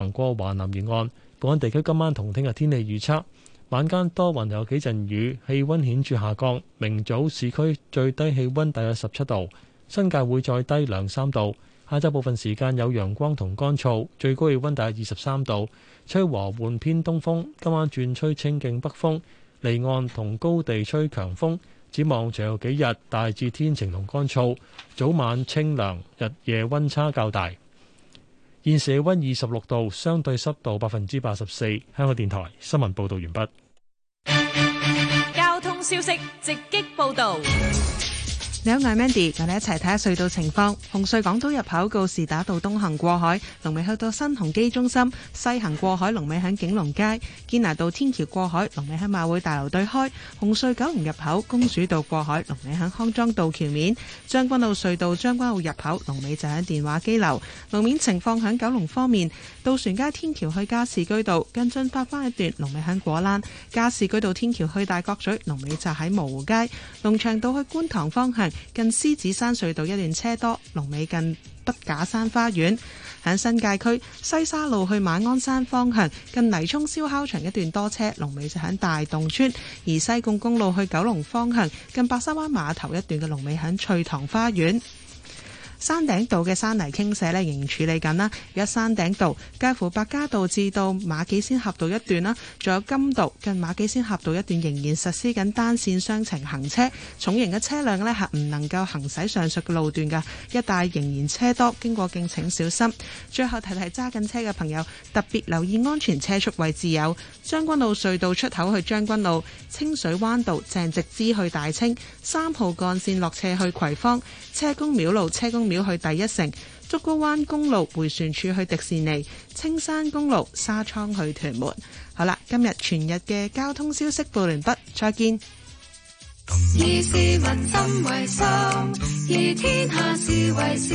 行過華南沿岸。本港地區今晚同聽日天氣預測：晚間多雲有幾陣雨，氣溫顯著下降。明早市區最低氣溫大約17度，新界會再低2-3度。下晝部分時間有陽光同乾燥，最高氣溫大約23度，吹和緩偏東風。今晚轉吹清勁北風，離岸同高地吹強風。展望隨後幾日大致天晴同乾燥，早晚清涼，日夜溫差較大。現時氣溫26度，相對濕度84%。香港電台新聞報道完畢。 交通消息直擊報道。 你好，我係 Mandy， 我哋一齊睇下隧道情況。紅隧港島入口告士打道東行過海，龍尾去到新鴻基中心；西行過海，龍尾喺景隆街。堅拿道天橋過海，龍尾喺馬會大樓對開。紅隧九龍入口公主道過海，龍尾喺康莊道橋面。將軍澳隧道將軍澳入口，龍尾就喺電話機樓。路面情況喺九龍方面，渡船街天橋去加士居道跟進發翻一段，龍尾喺果欄。加士居道天橋去大角咀，龍尾就喺蕪湖街。龍翔道去觀塘方向近獅子山隧道一段車多，龍尾近筆架山花園。喺新界區西沙路去馬鞍山方向近泥涌燒烤場一段多車，龍尾就喺大洞村。而西貢公路去九龍方向近白沙灣碼頭一段嘅龍尾喺翠塘花園。山頂道嘅山泥傾瀉仍然處理緊啦。而家山頂道介乎百家道至到馬己仙峽道一段啦，仲有金道近馬己仙峽道一段仍然實施緊單線雙程行車，重型嘅車輛係唔能夠行駛上述嘅路段㗎，一帶仍然車多，經過敬請小心。最後提揸緊車嘅朋友特別留意安全車速位置，有將軍澳隧道出口去將軍澳、清水灣道鄭直支去大清、3號幹線落斜去葵芳、車公廟路車公廟去第一城、竹篙灣公路迴旋處去迪士尼、青山公路沙涌去屯門。好啦，今日全日嘅交通消息報完畢，再見。 以市民心為心，以天下事為事。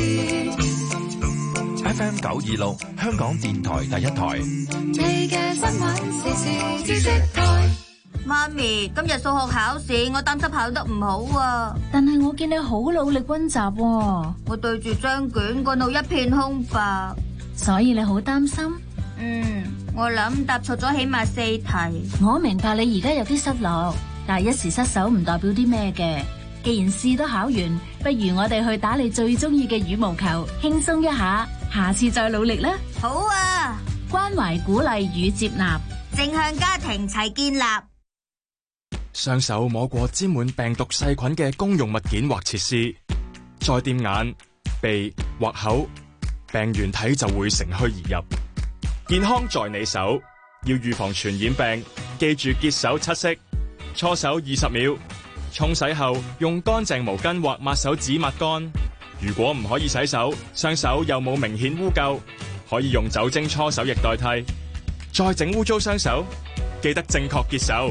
FM 926香港電台第一台。 你嘅新聞時事知識台。 媽咪，今日數學考試，我擔心考得唔好啊。 但係我見你好努力溫習喎。 我對住張卷，個腦一片空白。 所以你好擔心？ 我諗答錯咗起碼4題。 我明白你而家有啲失落，但係一時失手唔代表啲咩嘅。既然試都考完，不如我哋去打你最中意嘅羽毛球，輕鬆一下，下次再努力啦。 好啊！ 關懷、鼓勵與接納， 正向家庭齊建立。 雙手摸過沾滿病毒細菌嘅公用物件或設施，再掂眼、鼻或口，病原體就會乘虛而入。健康在你手，要預防傳染病，記住潔手7式，搓手20秒，沖洗後用乾淨毛巾或抹手紙抹乾。如果唔可以洗手，雙手又冇明顯污垢，可以用酒精搓手液代替。再整污糟雙手，記得正確潔手。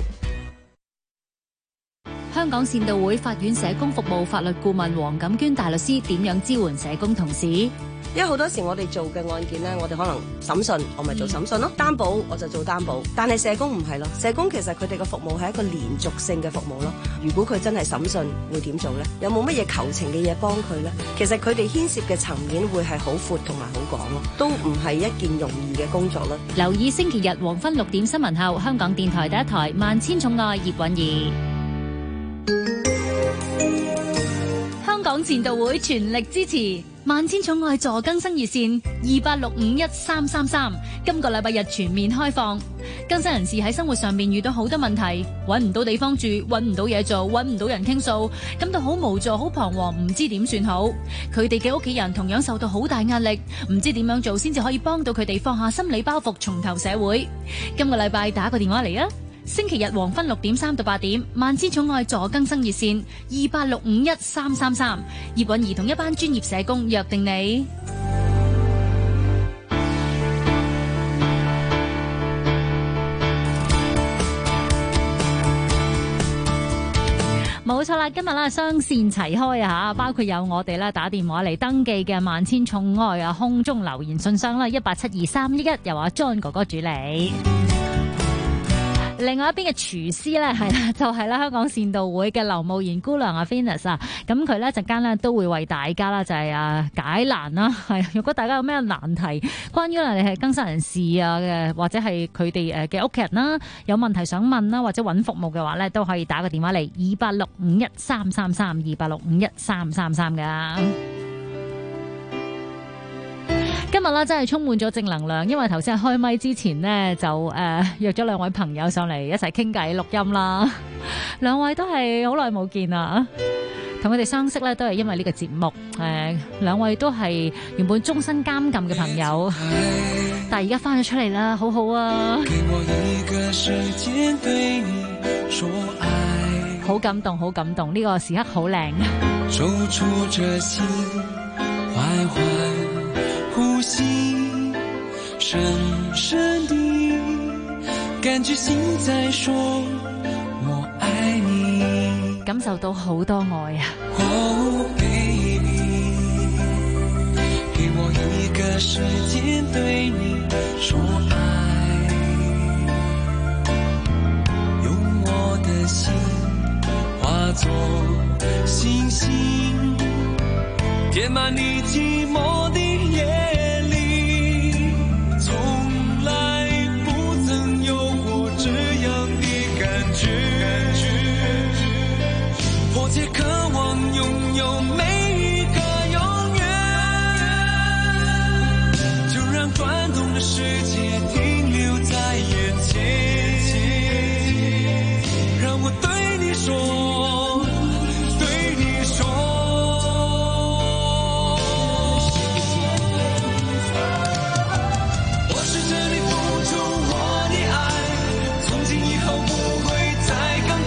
香港善道會法院社工服務法律顧問黃錦娟大律師點樣支援社工同事？ 因為好多時我哋做嘅案件呢，我哋可能審訊，我咪做審訊咯；擔保我就做擔保。但係社工唔係咯，社工其實佢哋嘅服務係一個連續性嘅服務咯。如果佢真係審訊，會點做呢？有冇乜嘢求情嘅嘢幫佢呢？其實佢哋牽涉嘅層面會係好闊同埋好廣咯，都唔係一件容易嘅工作咯。 留意星期日黃昏6點新聞後，香港電台第一台萬千寵愛葉韻儀。香港善道會全力支持萬千寵愛助更生熱線28651333，今個禮拜日全面開放。更生人士喺生活上面遇到好多問題，搵唔到地方住，搵唔到嘢做，搵唔到人傾訴，感到好無助、好彷徨，唔知點算好。佢哋嘅屋企人同樣受到好大壓力，唔知點樣做先至可以幫到佢哋放下心理包袱，重投社會。今個禮拜打個電話嚟啊！星期日黃昏6點3到8點，萬千寵愛助更生熱線28651333，葉韻儀同一班專業社工約定你。冇錯啦，今日啦雙線齊開啊吓，包括有我哋啦打電話嚟登記嘅萬千寵愛啊，空中留言信箱啦，1872311，由阿 John 哥哥主理。 另外一邊嘅廚師咧，係啦，就係啦，香港善導會嘅劉慕賢姑娘啊 Venus 啊，咁佢咧陣間咧都會為大家啦，就係解難啦，係如果大家有咩難題，關於你係更生人士啊嘅，或者係佢哋嘅屋企人啦，有問題想問啦，或者揾服務嘅話咧，都可以打個電話嚟2865133328651333噶。今日啦，真係充滿咗正能量，因為頭先開咪之前呢，就約咗兩位朋友上嚟一齊傾偈錄音啦。兩位都係好耐冇見啦，同佢哋相識咧都係因為呢個節目。兩位都係原本終身監禁嘅朋友，但係而家翻咗出嚟啦，好好啊！好感動，好感動，呢個時刻好靚。 呼吸，深深地感覺心在說我愛你， 感受到好多愛啊！ 哦 baby， 給我一個時間對你說愛，用我的心化作星星，填滿你寂寞的夜。迫切渴望擁有每一個永遠，就讓轉動的世界停留在眼前，讓我對你說，對你說，我試着你付出我的愛，從今以後不會再更改。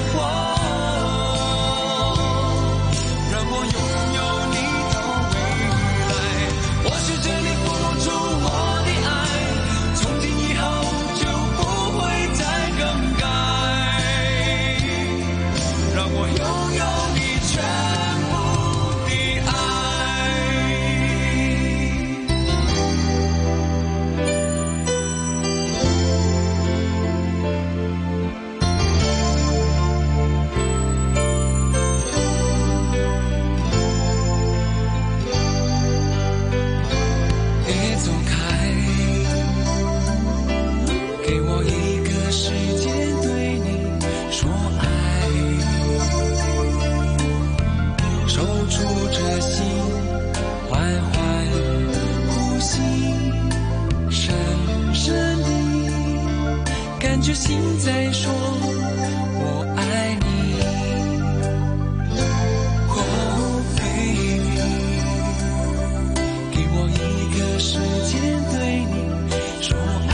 感覺心在說我愛你，哦 baby， 給我一個時間對你說愛，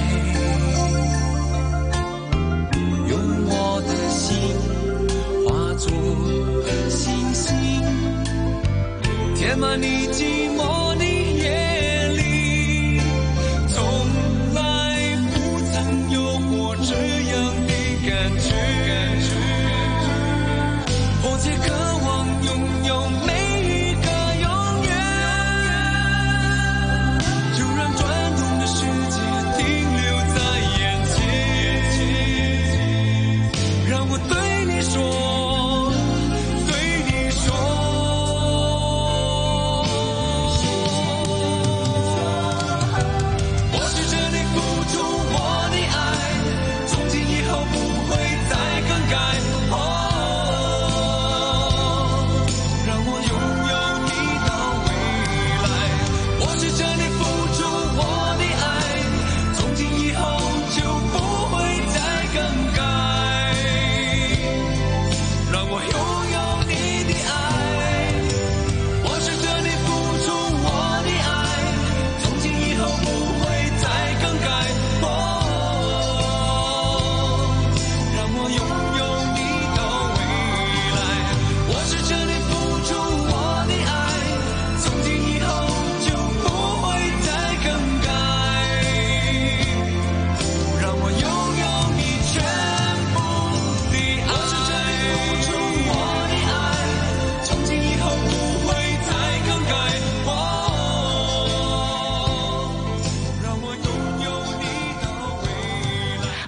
用我的心化作星星，填滿你寂寞的夜裡，從來不曾有過這樣的感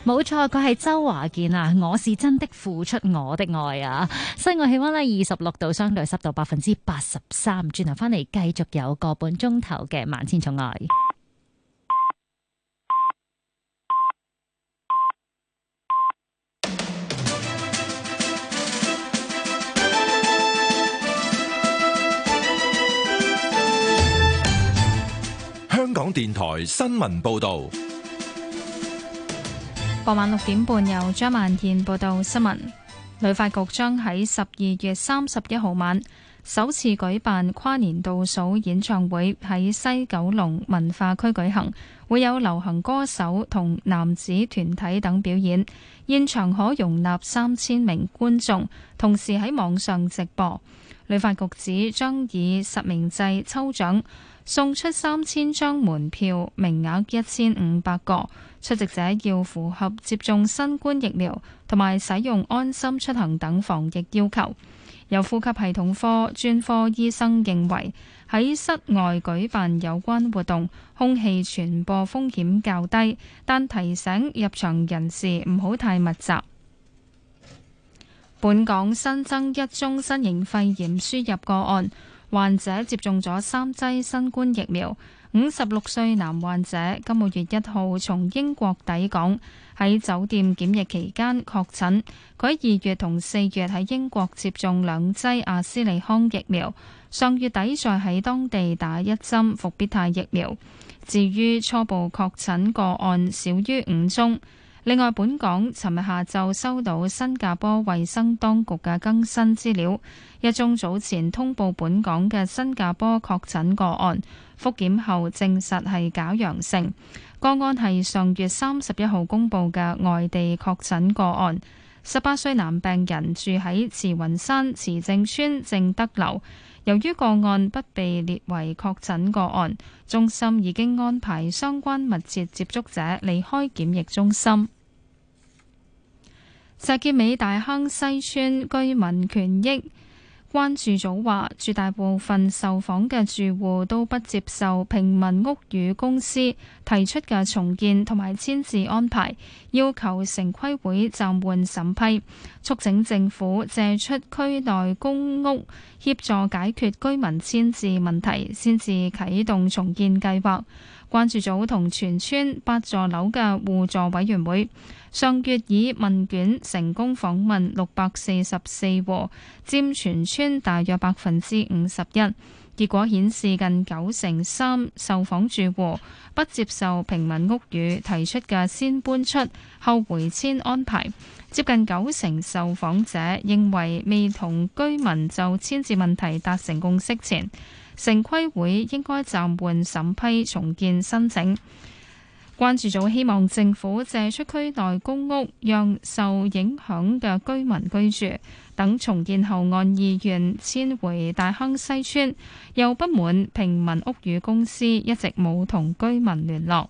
冇錯，佢係周華健啊！我是真的付出我的愛啊！室外氣溫呢26度，相對濕度83%。轉頭翻嚟繼續有個半鐘頭嘅萬千寵愛。 香港電台新聞報道。 傍晚6點半由張萬燕報道新聞。旅發局將喺12月31號晚首次舉辦跨年倒數演唱會，喺西九龍文化區舉行，會有流行歌手同男子團體等表演，現場可容納3000名觀眾，同時喺網上直播。旅發局指將以實名制抽獎送出3000張門票，名額1500個。出席者要符合接種新冠疫苗同埋使用安心出行等防疫要求。有呼吸系統科專科醫生認為，喺室外舉辦有關活動，空氣傳播風險較低，但提醒入場人士唔好太密集。本港新增一宗新型肺炎輸入個案，患者接種咗3劑新冠疫苗。56歲男患者今個月1號從英國抵港，喺酒店檢疫期間確診。佢喺2月同4月喺英國接種2劑阿斯利康疫苗，上月底再喺當地打1針復必泰疫苗。至於初步確診個案少於5宗。另外，本港尋日下晝收到新加坡衛生當局嘅更新資料，一宗早前通報本港嘅新加坡確診個案，復檢後證實係假陽性。個案係上月31號公佈嘅外地確診個案，18歲男病人住喺慈雲山慈正邨正德樓。由於個案不被列為確診個案，中心已經安排相關密切接觸者離開檢疫中心。石硤尾大坑西邨居民權益關注組話，絕大部分受訪嘅住戶都不接受平民屋宇公司提出嘅重建同埋遷置安排，要求城規會暫緩審批，促請政府借出區內公屋協助解決居民遷置問題，先至啟動重建計劃。關注組同全村8座樓嘅互助委員會上月以問卷成功訪問644戶，佔全村大約51%。結果顯示近93%受訪住戶不接受平民屋宇提出嘅先搬出後回遷安排，接近90%受訪者認為未同居民就遷置問題達成共識前，城規會應該暫緩審批重建申請。關注組希望政府借出區內公屋，讓受影響嘅居民居住，等重建後按意願遷回大坑西邨。又不滿平民屋宇公司一直冇同居民聯絡。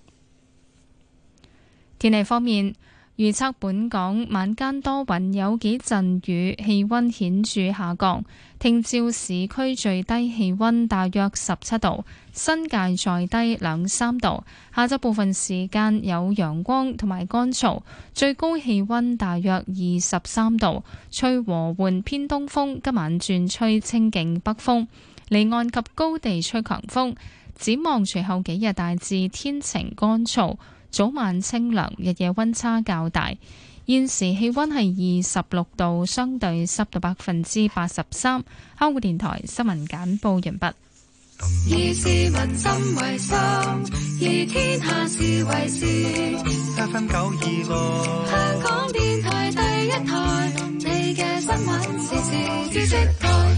天氣方面，預測本港晚間多雲，有幾陣雨，氣溫顯著下降。聽朝市區最低氣溫大約17度，新界再低2-3度。下晝部分時間有陽光同埋乾燥，最高氣溫大約23度，吹和緩偏東風。今晚轉吹清勁北風，離岸及高地吹強風。展望隨後幾日大致天晴乾燥，早晚清涼，日夜溫差較大。現時氣溫係26度，相對濕度83%。香港電台新聞簡報完畢。 以市民心為心，以天下事為事。FM926，香港電台第一台，你嘅新聞時事知識台。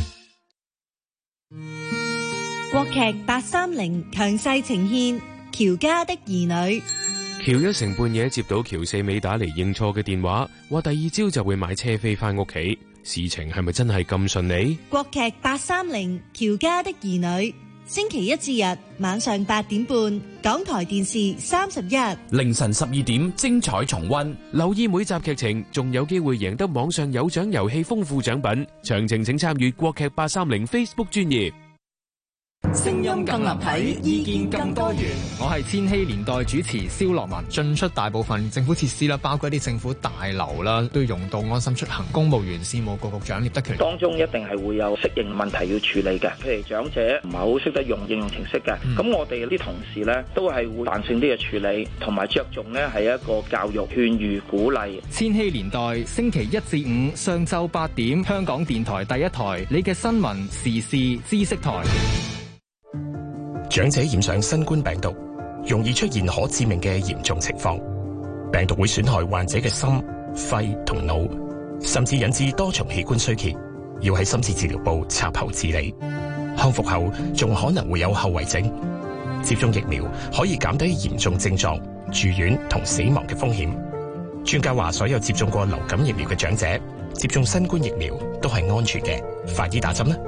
國劇830強勢呈現喬家的兒女。 喬一成半夜接到喬四美打嚟認錯嘅電話，話第2朝就會買車飛翻屋企。事情係咪真係咁順利？ 國劇830喬家的兒女，星期一至日晚上8點半，港台電視31， 凌晨12點精彩重溫。 留意每集劇情，仲有機會贏得網上有獎遊戲豐富獎品。詳情請參與國劇830 Facebook 專頁。 聲音更立體，意見更多元。 我係千禧年代主持蕭樂文。進出大部分政府設施啦，包括一啲政府大樓啦，都要用到安心出行。公務員事務局局長聶德權當中一定係會有適應問題要處理嘅，譬如長者唔係好識得用應用程式嘅，咁我哋啲同事呢都係會彈性啲嘅處理，同埋着重呢係一個教育、勸喻、鼓勵。 千禧年代星期一至五上晝8點，香港電台第一台，你嘅新聞時事知識台。 長者染上新冠病毒，容易出現可致命嘅嚴重情況。病毒會損害患者嘅心、肺同腦，甚至引致多重器官衰竭，要喺深切治療部插喉治理。康復後仲可能會有後遺症。接種疫苗可以減低嚴重症狀、住院同死亡嘅風險。專家話，所有接種過流感疫苗嘅長者接種新冠疫苗都係安全嘅。快啲打針啦！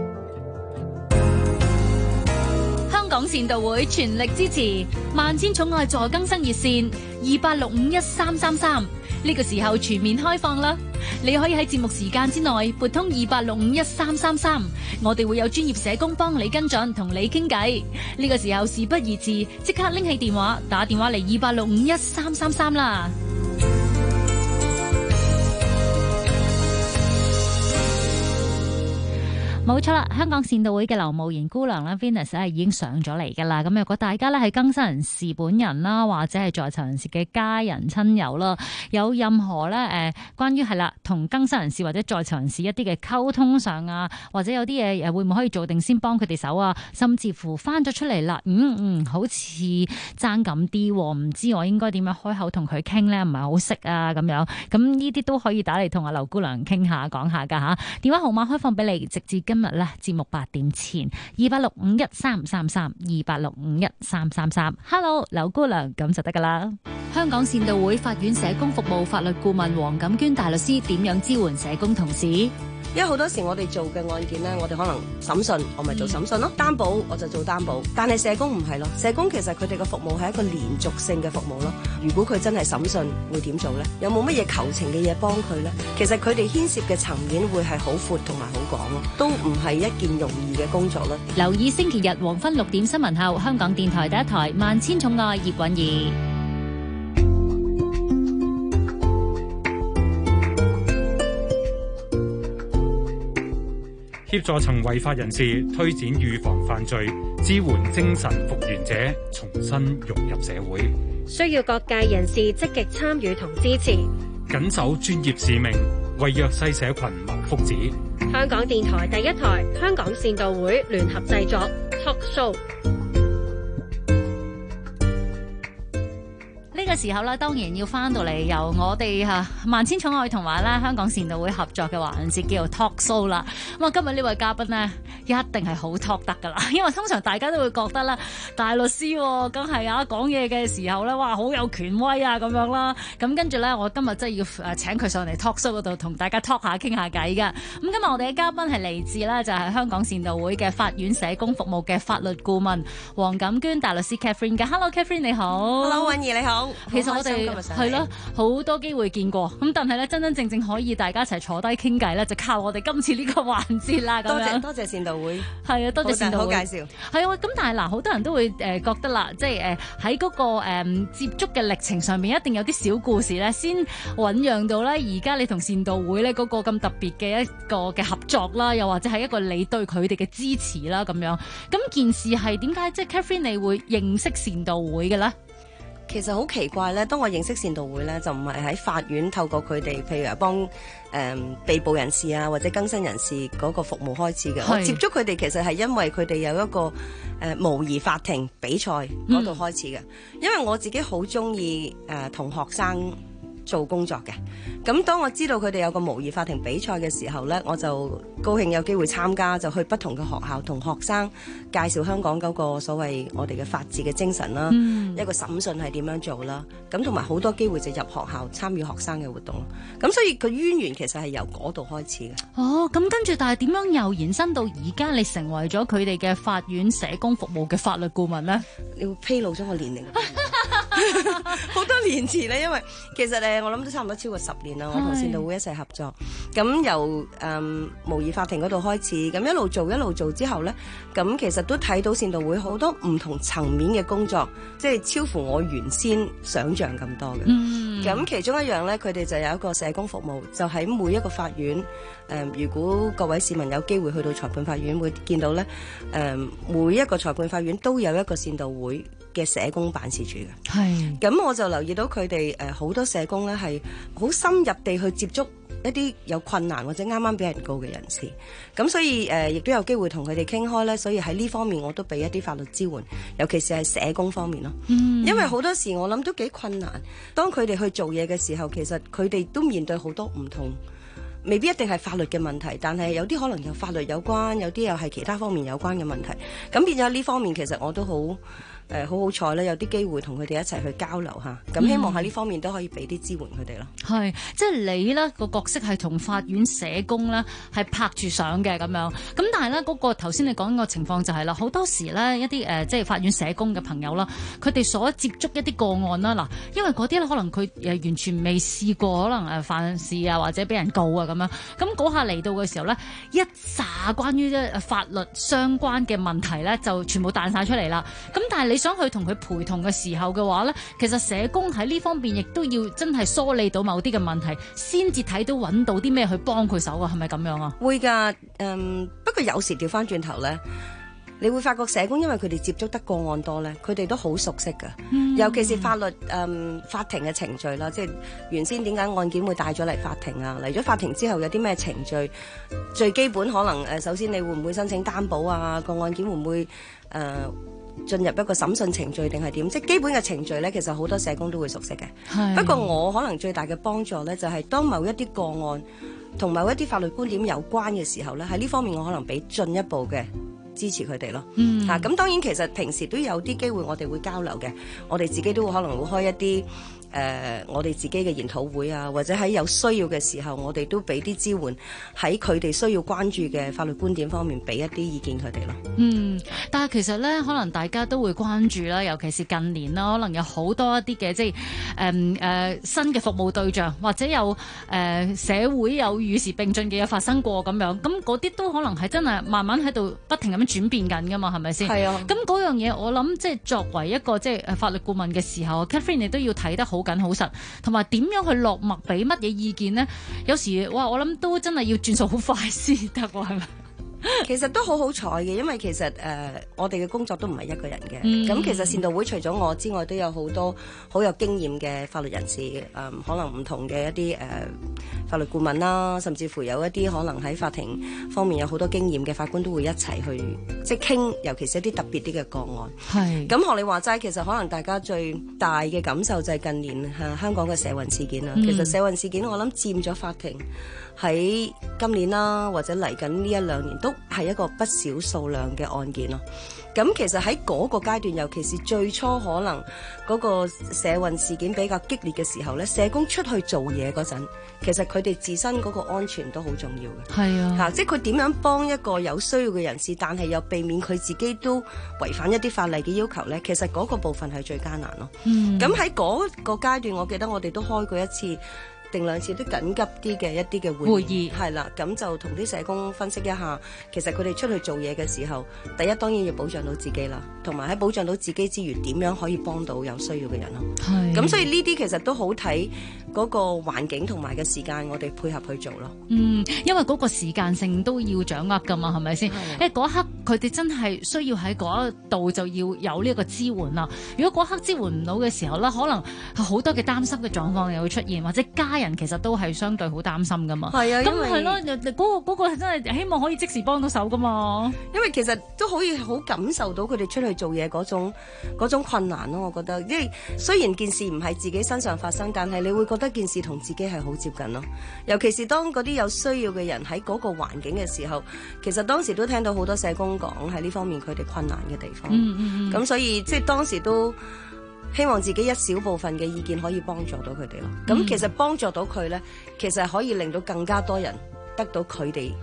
香港善導會全力支持萬千寵愛助更生熱線28651333，呢個時候全面開放啦！你可以喺節目時間之內撥通28651333，我哋會有專業社工幫你跟進，同你傾偈。呢個時候事不宜遲，即刻拎起電話打電話嚟28651333啦！冇錯啦，香港善導會嘅劉慕賢姑娘啦 Venus 係已經上咗嚟噶啦。咁如果大家咧係更生人士本人啦，或者係在囚人士嘅家人親友啦，有任何咧關於係啦同更生人士或者在囚人士一啲嘅溝通上啊，或者有啲嘢會唔可以做定先幫佢哋手啊，甚至乎翻咗出嚟啦，好似爭咁啲，唔知我應該點樣開口同佢傾咧，唔係好識啊咁樣。咁呢啲都可以打嚟同阿劉姑娘傾下講下噶吓。電話號碼開放俾你，直至今日咧節目8點前，2861333286513333。Hello， 劉姑娘，咁就得噶啦。香港善導會法院社工服務法律顧問黃錦娟大律師點樣支援社工同事？ 因為好多時我哋做嘅案件呢，我哋可能審訊，我咪做審訊咯；擔保我就做擔保。但係社工唔係咯，社工其實佢哋嘅服務係一個連續性嘅服務咯。如果佢真係審訊，會點做呢？有冇乜嘢求情嘅嘢幫佢呢？其實佢哋牽涉嘅層面會係好闊同埋好廣咯，都唔係一件容易嘅工作咯。 留意星期日黃昏6點新聞後，香港電台第一台萬千寵愛葉韻儀。 協助曾違法人士推展預防犯罪，支援精神復原者重新融入社會。 需要各界人士積極參與同支持， 緊守專業使命，為弱勢社群謀福祉。 香港電台第一台，香港善導會聯合製作 Talk Show。 呢個時候咧，當然要翻到嚟由我哋萬千寵愛同埋咧香港善導會合作嘅環節叫做 Talk Show 啦。咁啊，今日呢位嘉賓呢，一定係好 talk 得噶啦，因為通常大家都會覺得啦，大律師梗係講嘢嘅時候咧，哇好有權威啊咁樣啦。咁跟住咧，我今日真係要請佢上嚟 Talk Show 嗰度同大家 talk 下傾下偈噶。咁今日我哋嘅嘉賓係嚟自咧就係香港善導會嘅法院社工服務嘅法律顧問黃錦娟大律師 Catherine 嘅。Hello Catherine 你好。 Hello 韻儀你好。 其實我哋係咯好多機會見過，咁但係咧真真正正可以大家一齊坐低傾偈咧，就靠我哋今次呢個環節啦。 多謝善導會， 係啊，多謝善導會好介紹。 係啊，咁但係嗱，好多人都會覺得啦，即係喺嗰個接觸嘅歷程上面，一定有啲小故事咧，先醞釀到咧而家你同善導會咧嗰個咁特別嘅一個嘅合作啦，又或者係一個你對佢哋嘅支持啦咁樣。咁件事係點解即係 Catherine 你會認識善導會嘅咧？ 其實好奇怪咧，當我認識善導會咧，就唔係喺法院透過佢哋，譬如話幫被捕人士啊或者更生人士嗰個服務開始嘅。我接觸佢哋其實係因為佢哋有一個模擬法庭比賽嗰度開始嘅。因為我自己好中意同學生做工作嘅，咁當我知道佢哋有個模擬法庭比賽嘅時候呢，我就高興有機會參加，就去不同嘅學校同學生介紹香港嗰個所謂我哋嘅法治嘅精神啦，一個審訊係點樣做啦，咁同埋好多機會就入學校參與學生嘅活動，咁所以個淵源其實係由嗰度開始嘅。 哦，咁跟住但係點樣又延伸到而家你成為咗佢哋嘅法院社工服務嘅法律顧問呢？ 你會披露咗我年齡好多年前咧，因為其實我諗都差唔多超過10年啦，我同善導會一齊合作。咁由模擬法庭嗰度開始，咁一路做之後咧，咁其實都睇到善導會好多唔同層面嘅工作，即係超乎我原先想像咁多嘅。咁其中一樣咧，佢哋就有一個社工服務，就喺每一個法院。如果各位市民有機會去到裁判法院，會見到咧，每一個裁判法院都有一個善導會嘅社工辦事處嘅。係。咁我就留意到佢哋好多社工咧係好深入地去接觸一啲有困難或者啱啱俾人告嘅人士。咁所以亦都有機會同佢哋傾開咧。所以喺呢方面我都俾一啲法律支援，尤其是係社工方面咯。因為好多時我諗都幾困難，當佢哋去做嘢嘅時候，其實佢哋都面對好多唔同。未必一定係法律嘅問題，但係有啲可能有法律有關，有啲又係其他方面有關嘅問題。咁變咗呢方面，其實我都好彩咧，有啲機會同佢哋一齊去交流下。咁希望喺呢方面都可以俾啲支援佢哋咯。係，即係你咧個角色係同法院社工咧係拍住上嘅咁樣。咁但係咧嗰個頭先你講個情況就係啦，好多時咧一啲即係法院社工嘅朋友啦，佢哋所接觸一啲個案啦，嗱，因為嗰啲咧可能佢完全未試過，可能犯事啊或者俾人告啊咁樣。咁嗰下嚟到嘅時候咧，一紮關於法律相關嘅問題咧就全部彈晒出嚟啦。咁但係你想去同佢陪同嘅時候嘅話咧，其實社工喺呢方面亦都要真係梳理到某啲嘅問題，先至睇到揾到啲咩去幫佢手啊？係咪咁樣啊？會㗎，不過有時調翻轉頭咧，你會發覺社工因為佢哋接觸得個案多咧，佢哋都好熟悉㗎。尤其是法律法庭嘅程序啦，即係原先點解案件會帶咗嚟法庭啊？嚟咗法庭之後有啲咩程序？最基本可能首先你會唔會申請擔保啊？個案件會唔會進入一個審訊程序定係點？即係基本嘅程序咧，其實好多社工都會熟悉嘅。不過我可能最大嘅幫助咧，就係當某一啲個案同某一啲法律觀點有關嘅時候咧，喺呢方面我可能俾進一步嘅支持佢哋咯。咁當然其實平時都有啲機會我哋會交流嘅，我哋自己都可能會開一啲我哋自己嘅研討會啊，或者喺有需要嘅時候，我哋都俾啲支援喺佢哋需要關注嘅法律觀點方面，俾一啲意見佢哋咯。但係其實咧，可能大家都會關注啦，尤其是近年啦，可能有好多一啲嘅即係新嘅服務對象，或者有社會有與時並進嘅嘢發生過咁樣，咁嗰啲都可能係真係慢慢喺度不停咁樣轉變緊噶嘛，係咪先？係啊。咁嗰樣嘢我諗即係作為一個即係法律顧問嘅時候 Catherine 你都要睇得好緊好實，同埋點樣去落墨俾乜嘢意見呢？有時哇，我諗都真係要轉數好快先得喎，係咪？其實都好彩嘅，因為其實我哋嘅工作都唔係一個人嘅。咁其實善導會除咗我之外，都有好多好有經驗嘅法律人士，可能唔同嘅一啲法律顧問啦，甚至乎有一啲可能喺法庭方面有好多經驗嘅法官都會一齊去即係傾，尤其是一啲特別啲嘅個案。係。咁學你話齋，其實可能大家最大嘅感受就係近年香港嘅社運事件啦。其實社運事件我諗佔咗法庭喺今年啦，或者嚟緊呢1-2年都係一個不少數量嘅案件咯。咁其實喺嗰個階段，尤其是最初可能嗰個社運事件比較激烈嘅時候咧，社工出去做嘢嗰陣，其實佢哋自身嗰個安全都好重要嘅。係啊，即係佢點樣幫一個有需要嘅人士，但係又避免佢自己都違反一啲法例嘅要求咧，其實嗰個部分係最艱難咯。咁喺嗰個階段，我記得我哋都開過一次定2次都緊急啲嘅一啲嘅會議，係啦，咁就同啲社工分析一下，其實佢哋出去做嘢嘅時候，第一當然要保障到自己啦，同埋喺保障到自己之餘，點樣可以幫到有需要嘅人咯。係，咁所以呢啲其實都好睇嗰個環境同埋嘅時間，我哋配合去做咯。因為嗰個時間性都要掌握噶嘛，係咪先？嗰一刻佢哋真係需要喺嗰一度就要有呢個支援啦。如果嗰刻支援唔到嘅時候咧，可能好多嘅擔心嘅狀況又會出現，或者家人其實都係相對好擔心噶嘛。係啊，咁係咯，嗰個係真係希望可以即時幫到手噶嘛。因為其實都可以好感受到佢哋出去做嘢嗰種困難咯。我覺得，因為雖然件事唔係自己身上發生，但係你會覺得件事同自己係好接近咯。尤其是當嗰啲有需要嘅人喺嗰個環境嘅時候，其實當時都聽到好多社工講喺呢方面佢哋困難嘅地方。咁所以即係當時都希望自己一小部分嘅意見可以幫助到佢哋咯。咁其實幫助到佢咧，其實可以令到更加多人得到佢哋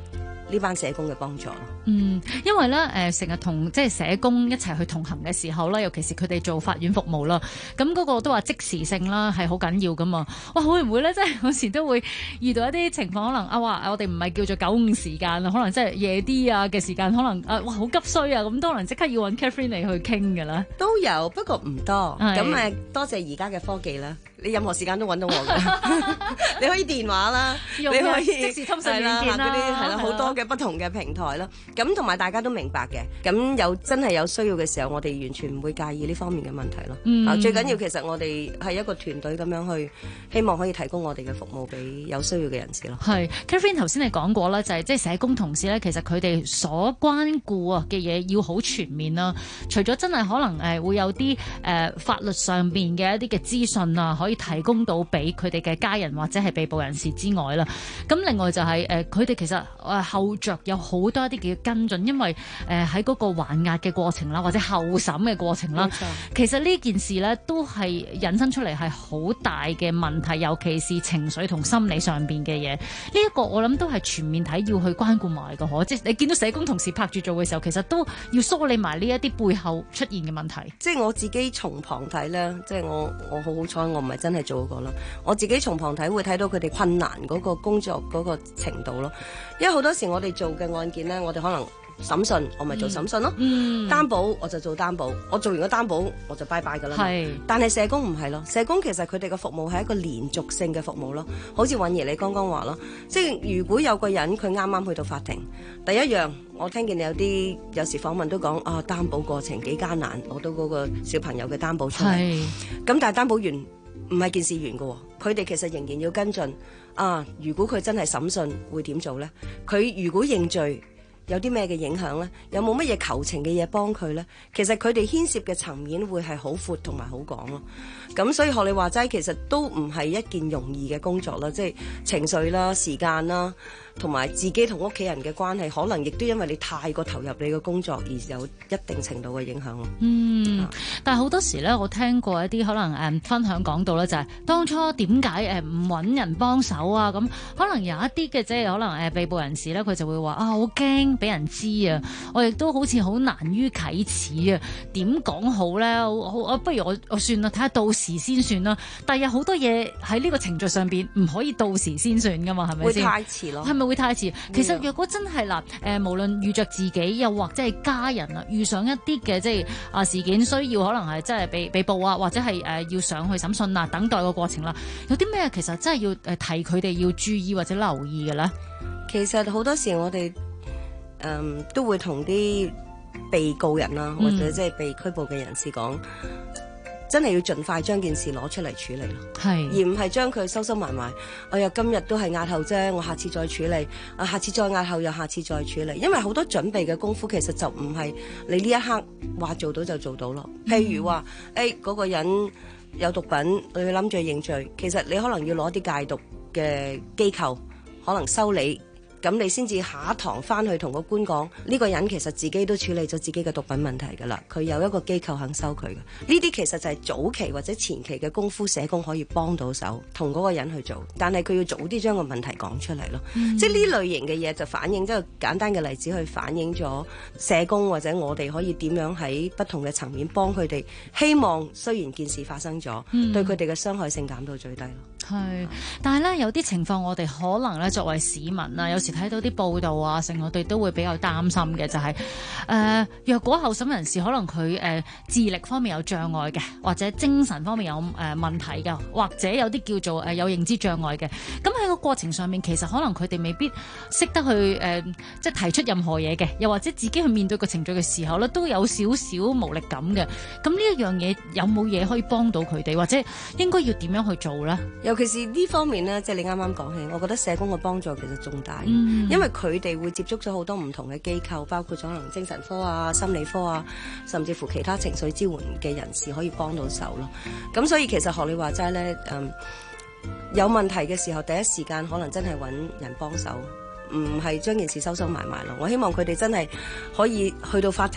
呢班社工嘅幫助咯。 因為咧成日同即係社工一齊去同行嘅時候啦，尤其是佢哋做法院服務啦，咁嗰個都話即時性啦係好緊要噶嘛。哇，會唔會咧即係有時都會遇到一啲情況，可能話我哋唔係叫做9-5時間啊，可能即係夜啲啊嘅時間，可能哇好急需啊，咁都可能即刻要揾 Catherine 嚟去傾㗎啦。 都有，不過唔多。咁多謝而家嘅科技啦。你任何時間都揾到我㗎，你可以電話啦，你可以即時通訊軟件啦， 嗰啲係啦，好多嘅不同嘅平台啦。咁同埋大家都明白嘅，咁有真係有需要嘅時候，我哋完全唔會介意呢方面嘅問題咯。最緊要其實我哋係一個團隊咁樣去，希望可以提供我哋嘅服務俾有需要嘅人士咯。 係 Catherine 頭先你講過啦，就係即係社工同事咧，其實佢哋所關顧啊嘅嘢要好全面啦。除咗真係可能會有啲法律上邊嘅一啲嘅資訊啊，可以提供到俾佢哋嘅家人或者係被捕人士之外啦，咁另外就係佢哋其實後續有好多一啲嘅跟進，因為喺嗰個還押嘅過程啦，或者候審嘅過程啦，其實呢件事咧都係引申出嚟係好大嘅問題，尤其是情緒同心理上邊嘅嘢。呢一個我諗都係全面睇要去關顧埋嘅，即係你見到社工同事拍住做嘅時候，其實都要梳理埋呢一啲背後出現嘅問題。 即係我自己從旁睇咧，即係我好彩，我唔係真係做過啦。我自己從旁睇會睇到佢哋困難嗰個工作嗰個程度咯。因為好多時我哋做嘅案件咧，我哋可能審訊，我咪做審訊咯。擔保我就做擔保，我做完個擔保我就拜拜㗎啦。但係社工唔係咯，社工其實佢哋嘅服務係一個連續性嘅服務咯。好似允兒你剛剛話咯，即係如果有個人佢啱啱去到法庭，第一樣我聽見你有時訪問都講啊，擔保過程幾艱難，攞到嗰個小朋友嘅擔保出嚟。咁但係擔保完唔係件事完㗎喎，佢哋其實仍然要跟進啊。如果佢真係審訊會點做呢？佢如果認罪有啲咩嘅影響呢？有冇乜嘢求情嘅嘢幫佢呢？其實佢哋牽涉嘅層面會係好闊同埋好廣咯。咁所以學你話齋，其實都唔係一件容易嘅工作啦，即係情緒啦、時間啦，同埋自己同屋企人嘅關係，可能亦都因為你太過投入你嘅工作而有一定程度嘅影響咯。 但係好多時咧，我聽過一啲可能分享講到咧，就係當初點解唔揾人幫手啊？咁可能有一啲嘅即係可能被捕人士咧，佢就會話啊，好驚俾人知啊！我亦都好似好難於啟齒啊！點講好咧？不如我算啦，睇下到時先算啦。但係有好多嘢喺呢個程序上邊唔可以到時先算噶嘛？係咪先？ 會太遲咯。 係咪會太遲？其實若果真係嗱，無論遇着自己又或者係家人啊，遇上一啲嘅即係事件需要可能係真係被捕啊，或者係要上去審訊啊，等待個過程啦，有啲咩其實真係要提佢哋要注意或者留意嘅咧？ 其實好多時我哋都會同啲被告人啦，或者即係被拘捕嘅人士講，真係要盡快將件事攞出嚟處理咯，而唔係將佢收收埋埋。哎呀，今日都係押後啫，我下次再處理，下次再押後又下次再處理。因為好多準備嘅功夫其實就唔係你呢一刻話做到就做到咯。譬如話，嗰個人有毒品，你諗住認罪，其實你可能要攞啲戒毒嘅機構可能收你。咁你先至下一堂翻去同個官講，呢個人其實自己都處理咗自己嘅毒品問題㗎啦，佢有一個機構肯收佢嘅。呢啲其實就係早期或者前期嘅功夫，社工可以幫到手，同嗰個人去做。但係佢要早啲將個問題講出嚟咯。即係呢類型嘅嘢就反映，即係簡單嘅例子去反映咗社工或者我哋可以點樣喺不同嘅層面幫佢哋。希望雖然件事發生咗，對佢哋嘅傷害性減到最低咯。 係，但係咧有啲情況我哋可能咧作為市民啊，有時睇到啲報道啊，成我哋都會比較擔心嘅，就係若果候審人士可能佢智力方面有障礙嘅，或者精神方面有問題嘅，或者有啲叫做有認知障礙嘅，咁喺個過程上面其實可能佢哋未必識得去即係提出任何嘢嘅，又或者自己去面對個程序嘅時候咧，都有少少無力感嘅。咁呢一樣嘢有冇嘢可以幫到佢哋，或者應該要點樣去做咧？ 尤其是呢方面呢，即係你啱啱講起，我覺得社工嘅幫助其實重大，因為佢哋會接觸咗好多唔同嘅機構，包括咗可能精神科啊、心理科啊，甚至乎其他情緒支援嘅人士可以幫到手咯。咁所以其實學你話齋呢，有問題嘅時候，第一時間可能真係揾人幫手，唔係將件事收收埋埋咯。我希望佢哋真係可以去到法庭，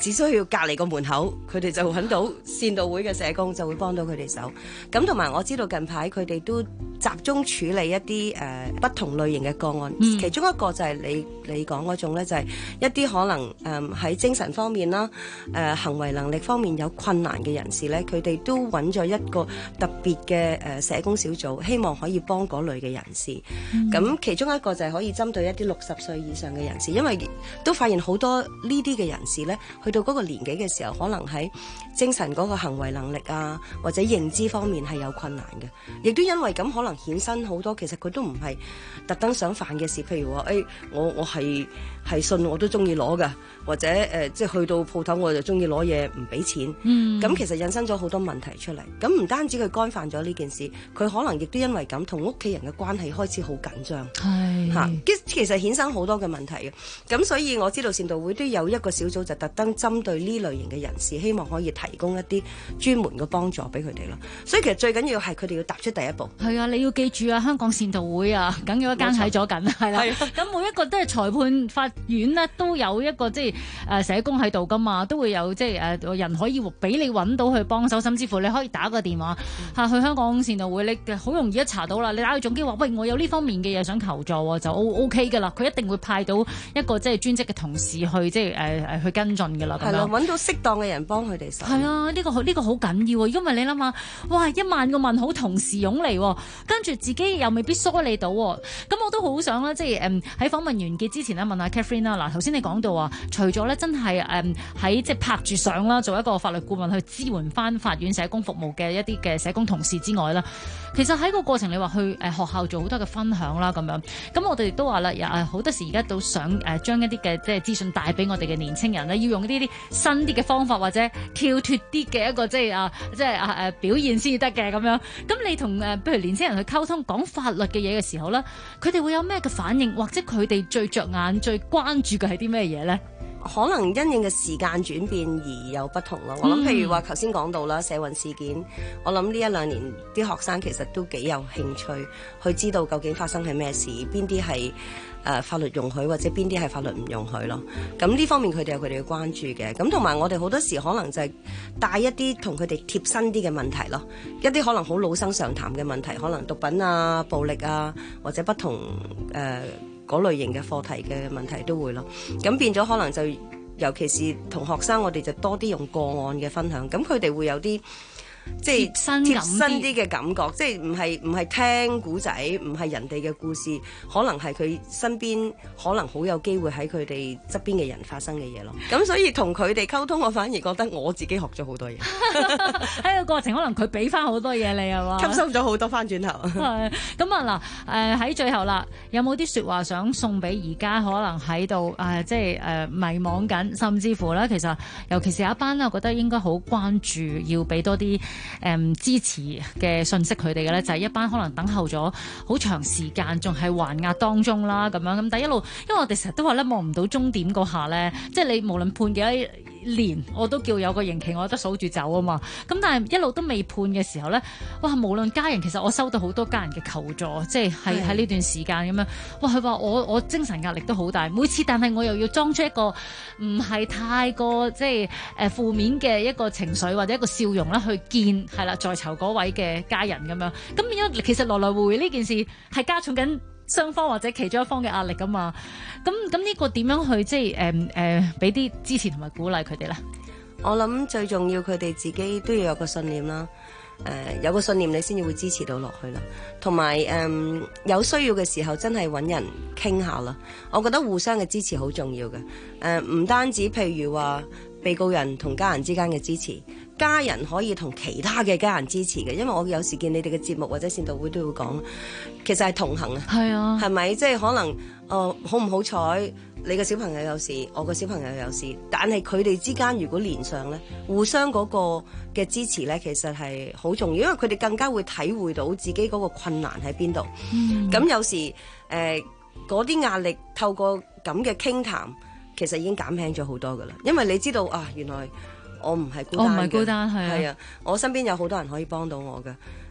只需要隔離個門口，佢哋就揾到善導會嘅社工，就會幫到佢哋手。咁同埋我知道近排佢哋都集中處理一啲不同類型嘅個案，其中一個就係你講嗰種咧，就係一啲可能喺精神方面啦、行為能力方面有困難嘅人士咧，佢哋都揾咗一個特別嘅社工小組，希望可以幫嗰類嘅人士。咁其中一個就係可以針對一啲60歲以上嘅人士，因為都發現好多呢啲嘅人士咧，去到嗰個年紀嘅時候，可能喺精神嗰個行為能力啊，或者認知方面係有困難嘅，亦都因為咁可能衍生好多其實佢都唔係特登想犯嘅事，譬如話我係信我都中意攞㗎，或者即係去到鋪頭我就中意攞嘢唔俾錢，咁其實引申咗好多問題出嚟。咁唔單止佢干犯咗呢件事，佢可能亦都因為咁同屋企人嘅關係開始好緊張，其實衍生好多嘅問題嘅。咁所以我知道善導會都有一個小組就特登針對呢類型嘅人士，希望可以提供一啲專門嘅幫助俾佢哋咯。所以其實最緊要係佢哋要踏出第一步。 係啊，你要記住啊，香港善導會啊，梗有一間喺咗緊，係啦。咁每一個都係裁判法院呢，都有一個即係社工喺度噶嘛，都會有即係人可以俾你揾到去幫手，甚至乎你可以打個電話去香港善導會，你好容易一查到啦。你打去總機話，喂，我有呢方面嘅嘢想求助，就 OK 噶啦，佢一定會派到一個即係專職嘅同事去即係去跟進噶啦。 係啦，揾到適當嘅人幫佢哋手。 係啊，呢個好緊要啊，因為你諗下，哇，1萬個問號同時湧嚟，跟住自己又未必梳理到，咁我都好想啦，即係喺訪問完結之前咧，問下 Catherine 啦。嗱，頭先你講到話，除咗咧真係喺即係拍住相啦，做一個法律顧問去支援翻法院社工服務嘅一啲嘅社工同事之外啦，其實喺個過程你話去學校做好多嘅分享啦，咁樣，咁我哋亦都話啦，好多時而家都想將一啲嘅即係資訊帶俾我哋嘅年青人咧，要用呢啲新啲嘅方法或者跳脱啲嘅一個即係表現先至得嘅咁樣。咁你同譬如年青人去溝通講法律嘅嘢嘅時候咧，佢哋會有咩嘅反應，或者佢哋最着眼、最關注嘅係啲咩嘢咧？ 可能因應嘅時間轉變而有不同咯。我諗譬如話頭先講到啦，社運事件，我諗呢1-2年啲學生其實都幾有興趣去知道究竟發生係咩事，邊啲係法律容許或者邊啲係法律唔容許咯。咁呢方面佢哋有佢哋嘅關注嘅。咁同埋我哋好多時可能就係帶一啲同佢哋貼身啲嘅問題咯，一啲可能好老生常談嘅問題，可能毒品啊、暴力啊，或者不同嗰類型嘅課題嘅問題都會咯。咁變咗可能就尤其是同學生，我哋就多啲用個案嘅分享，咁佢哋會有啲即係貼身啲嘅感覺，即係唔係聽古仔，唔係人哋嘅故事，可能係佢身邊可能好有機會喺佢哋側邊嘅人發生嘅嘢咯。咁所以同佢哋溝通，我反而覺得我自己學咗好多嘢。 喺個過程可能佢俾翻好多嘢你係嘛？ 吸收咗好多翻轉頭。 係咁啊嗱，喺最後啦，有冇啲説話想送俾而家可能喺度即係迷惘緊，甚至乎咧其實尤其是有一班咧，我覺得應該好關注，要俾多啲支持嘅信息佢哋嘅咧，就係一班可能等候咗好長時間，仲係還押當中啦咁樣。咁但係一路，因為我哋成日都話咧望唔到終點嗰下咧，即係你無論判幾多年，我都叫有個刑期，我得數住走啊嘛。咁但係一路都未判嘅時候咧，哇！無論家人，其實我收到好多家人嘅求助，即係喺呢段時間咁樣。哇！佢話我精神壓力都好大，每次但係我又要裝出一個唔係太過即係負面嘅一個情緒或者一個笑容啦，去見係啦在囚嗰位嘅家人咁樣。咁變咗其實來來回回呢件事係加重緊雙方或者其中一方嘅壓力噶嘛。咁呢個點樣去即係俾啲支持同埋鼓勵佢哋咧？ 我諗最重要佢哋自己都要有個信念啦。有個信念你先至會支持到落去啦。同埋有需要嘅時候真係揾人傾下啦。我覺得互相嘅支持好重要嘅。唔單止譬如話被告人同家人之間嘅支持，家人可以同其他嘅家人支持嘅。因為我有時見你哋嘅節目或者善導會都會講，其實係同行啊。 係啊， 係咪？即係可能好唔好彩，你個小朋友有事，我個小朋友有事，但係佢哋之間如果連上咧，互相嗰個嘅支持咧，其實係好重要，因為佢哋更加會體會到自己嗰個困難喺邊度。咁有時嗰啲壓力透過咁嘅傾談，其實已經減輕咗好多噶啦。因為你知道啊，原來我唔係孤單嘅， 我唔係孤單，係啊，我身邊有好多人可以幫到我嘅。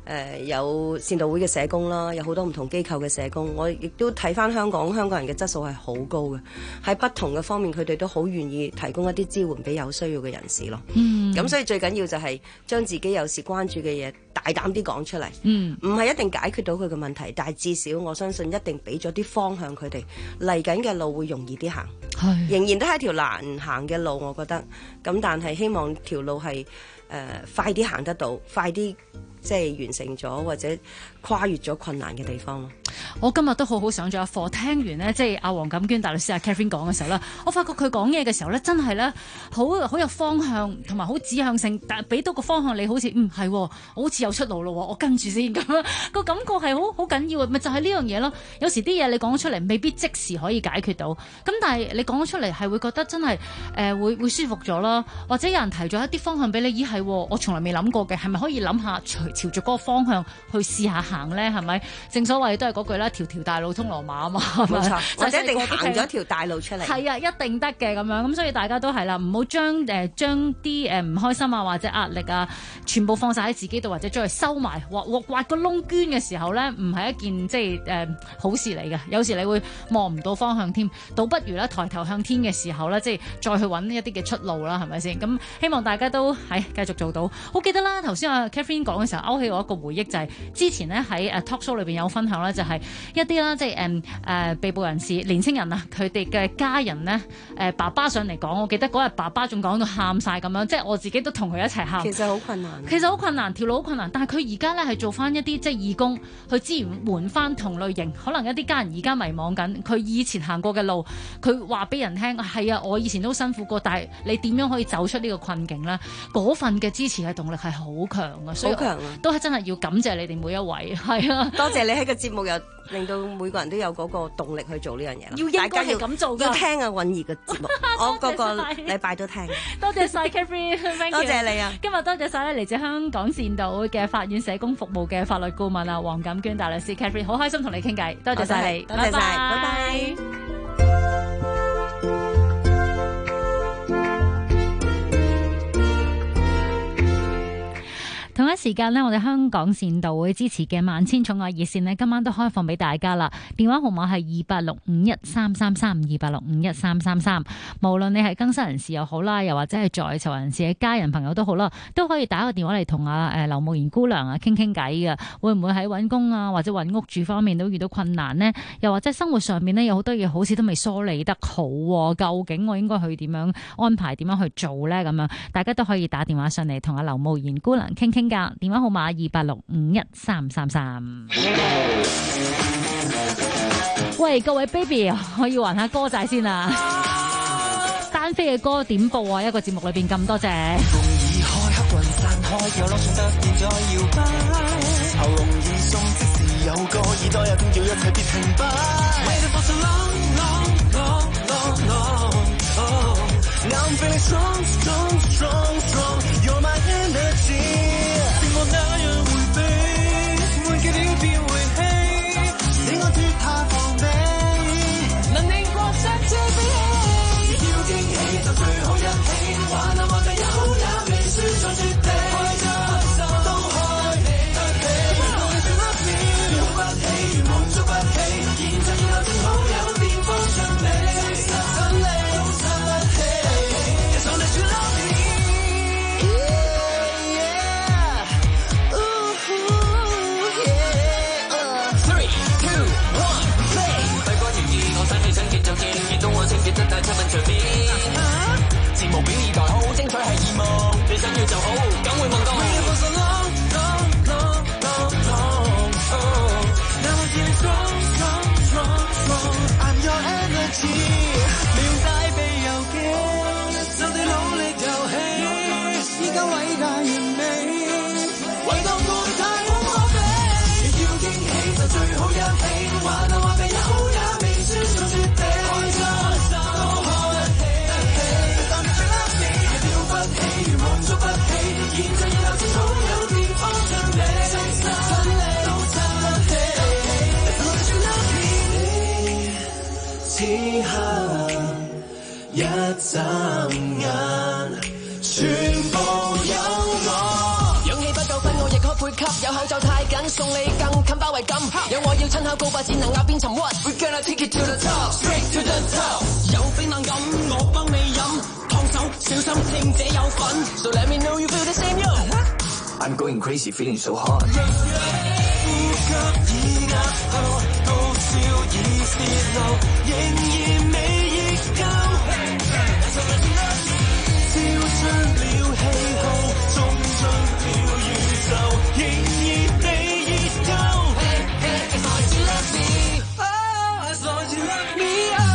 有善導會嘅社工啦，有好多唔同機構嘅社工。我亦都睇翻香港人嘅質素係好高嘅，喺不同嘅方面佢哋都好願意提供一啲支援俾有需要嘅人士咯。咁所以最緊要就係將自己有時關注嘅嘢大膽啲講出嚟，唔係一定解決到佢嘅問題，但係至少我相信一定俾咗啲方向佢哋，嚟緊嘅路會容易啲行。仍然都係一條難行嘅路，我覺得。咁但係希望條路係快啲行得到，快啲即係完成咗或者跨越咗困難嘅地方咯。 我今日都好好上咗一課，聽完呢，即係阿黃錦娟大律師阿 Catherine 講嘅時候咧，我發覺佢講嘢嘅時候咧，真係咧好有方向同埋好指向性，但係俾到個方向你好似係，我好似有出路咯，我跟住先咁樣，個感覺係好緊要嘅，咪就係呢樣嘢咯。有時啲嘢你講出嚟未必即時可以解決到，咁但係你講咗出嚟係會覺得真係會舒服咗啦，或者有人提咗一啲方向俾你，咦係我從來未諗過嘅，係咪可以諗下朝住嗰個方向去試下行咧？係咪？正所謂都係嗰句啦，條條大路通羅馬啊嘛，冇錯， 或者一定行咗條大路出嚟。 係啊，一定得嘅咁樣。咁所以大家都係啦，唔好將啲唔開心啊或者壓力啊，全部放晒喺自己度，或者將佢收埋，挖個窿捐嘅時候咧，唔係一件即係好事嚟嘅。有時你會望唔到方向添，倒不如咧抬頭向天嘅時候咧，即係再去揾一啲嘅出路啦，係咪先？咁希望大家都係繼續做到。好記得啦，頭先阿 Catherine 講嘅時候，勾起我一個回憶，就係之前咧喺talk show 裏邊有分享咧，就係一啲啦，即係被捕人士、年青人啊，佢哋嘅家人咧，爸爸上嚟講，我記得嗰日爸爸仲講到喊晒咁樣，即係我自己都同佢一齊喊。 其實好困難， 條路好困難，但係佢而家咧係做翻一啲即係義工，去支援翻同類型，可能一啲家人而家迷茫緊，佢以前行過嘅路，佢話俾人聽，係啊，我以前都辛苦過，但係你點樣可以走出呢個困境咧？嗰份嘅支持嘅動力係好強啊，所以都係真係要感謝你哋每一位，係啊， 多謝你喺個節目又令到每個人都有嗰個動力去做呢樣嘢啦。 應該係咁做㗎， 要聽啊韻兒嘅節目，我個個禮拜都聽。 多謝晒 Catherine， 多謝你啊！ 今日多謝晒嚟自香港善導會嘅法院社工服務嘅法律顧問啊，黃錦娟大律師 Catherine， 好開心同你傾偈，多謝晒你， 多謝晒，拜拜。 同一時間呢，我哋香港善導會支持嘅萬千寵愛熱線呢，今晚都開放俾大家啦。電話號碼係28651333，28651333。無論你係更生人士又好啦，又或者係在囚人士嘅家人朋友都好啦，都可以打個電話嚟同劉慕賢姑娘啊傾偈嘅。會唔會喺揾工啊或者揾屋住方面都遇到困難呢？又或者生活上面呢，有好多嘢好似都未梳理得好，究竟我應該去點樣安排，點樣去做呢？咁樣大家都可以打電話上嚟同劉慕賢姑娘傾偈。電話號碼28651333。喂，各位 baby， 我要還下歌仔先啊！單飛嘅歌點播啊？一個節目裏邊咁多隻。 I'm feeling strong, strong, strong, strong. You're my energy. 是我那樣迴避，每幾條變回氣，令我脫下防備，能令我相知比起。要驚喜就最好一起，玩啊玩得有也未輸在絕地。開心都開得起，我哋最 love me， 了不起，滿足不起，現在要流正好有電放着你，真理。節目表以待好，精彩係義務，你想要就好，梗會望到。Now I'm feeling strong, strong, strong, strong. I'm your energy. 利用帶備遊記，就地努力遊戲，依家偉大完美，為當個太好可比。要驚喜就最好一起，玩啊玩得有也未輸在絕地。此刻一眨眼，全部有我。氧氣不夠分，我亦可配給級，有口罩太緊，送你更近包圍感。有我要親口告白，只能壓邊沉鬱。We're gonna take it to the top, straight to the top。有冰冷感，我幫你飲，燙手小心聽者有份。So let me know you feel the same, yo。I'm going crazy, feeling so hot。呼吸已壓後，高燒已泄露，仍然未熱夠。燒出了氣候，衝出了宇宙，仍然未熱夠。As long as you love me, oh, as long as you love me, oh。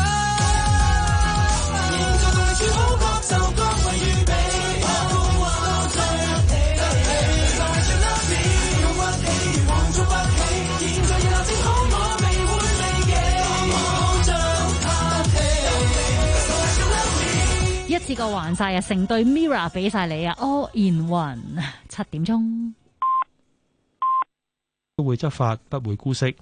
現在共你處好角就各為預備。As long as you love me，用骨氣黃做不起。現在要立正好，我未會避忌。好像拍戲。As long as you love me。 一次過還晒啊！成隊 Mirror 俾晒你啊 ！All in one， 7點鐘都會執法，不會姑息。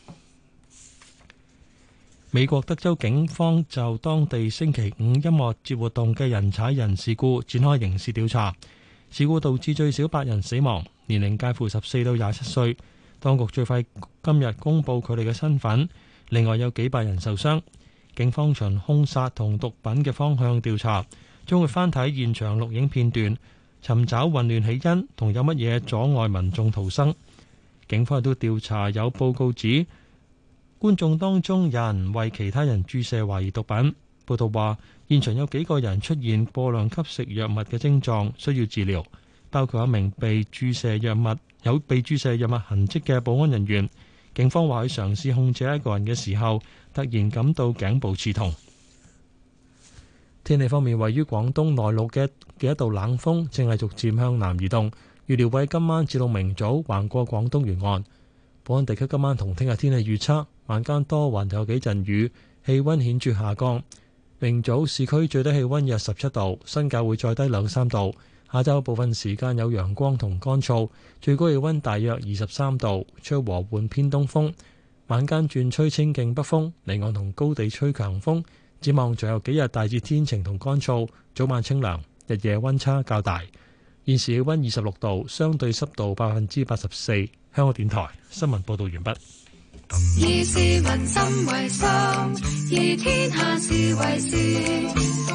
美國德州警方就當地星期五音樂節活動嘅人踩人事故展開刑事調查。事故導致最少8人死亡，年齡介乎14到27歲。當局最快今日公佈佢哋嘅身份，另外有幾百人受傷。警方循兇殺同毒品嘅方向調查，將會翻睇現場錄影片段，尋找混亂起因同有乜嘢阻礙民眾逃生。警方亦都調查有報告指觀眾當中有人為其他人注射懷疑毒品。報道話現場有幾個人出現過量吸食藥物嘅症狀，需要治療，包括一名被注射藥物痕跡嘅保安人員。警方話佢嘗試控制一個人嘅時候，突然感到頸部刺痛。天氣方面，位於廣東內陸嘅一道冷鋒正係逐漸向南移動，預料會喺今晚至到明早橫過廣東沿岸。本港地區今晚同聽日天氣預測：晚間多雲有幾陣雨，氣溫顯著下降。明早市區最低氣溫約17度，新界會再低2-3度。下晝部分時間有陽光同乾燥，最高氣溫大約23度，吹和緩偏東風。晚間轉吹清勁北風，離岸同高地吹強風。展望最後幾日大致天晴同乾燥，早晚清涼，日夜溫差較大。現時氣溫26度，相對濕度84%。香港電台新聞報道完畢。 以市民心為心，以天下事為事。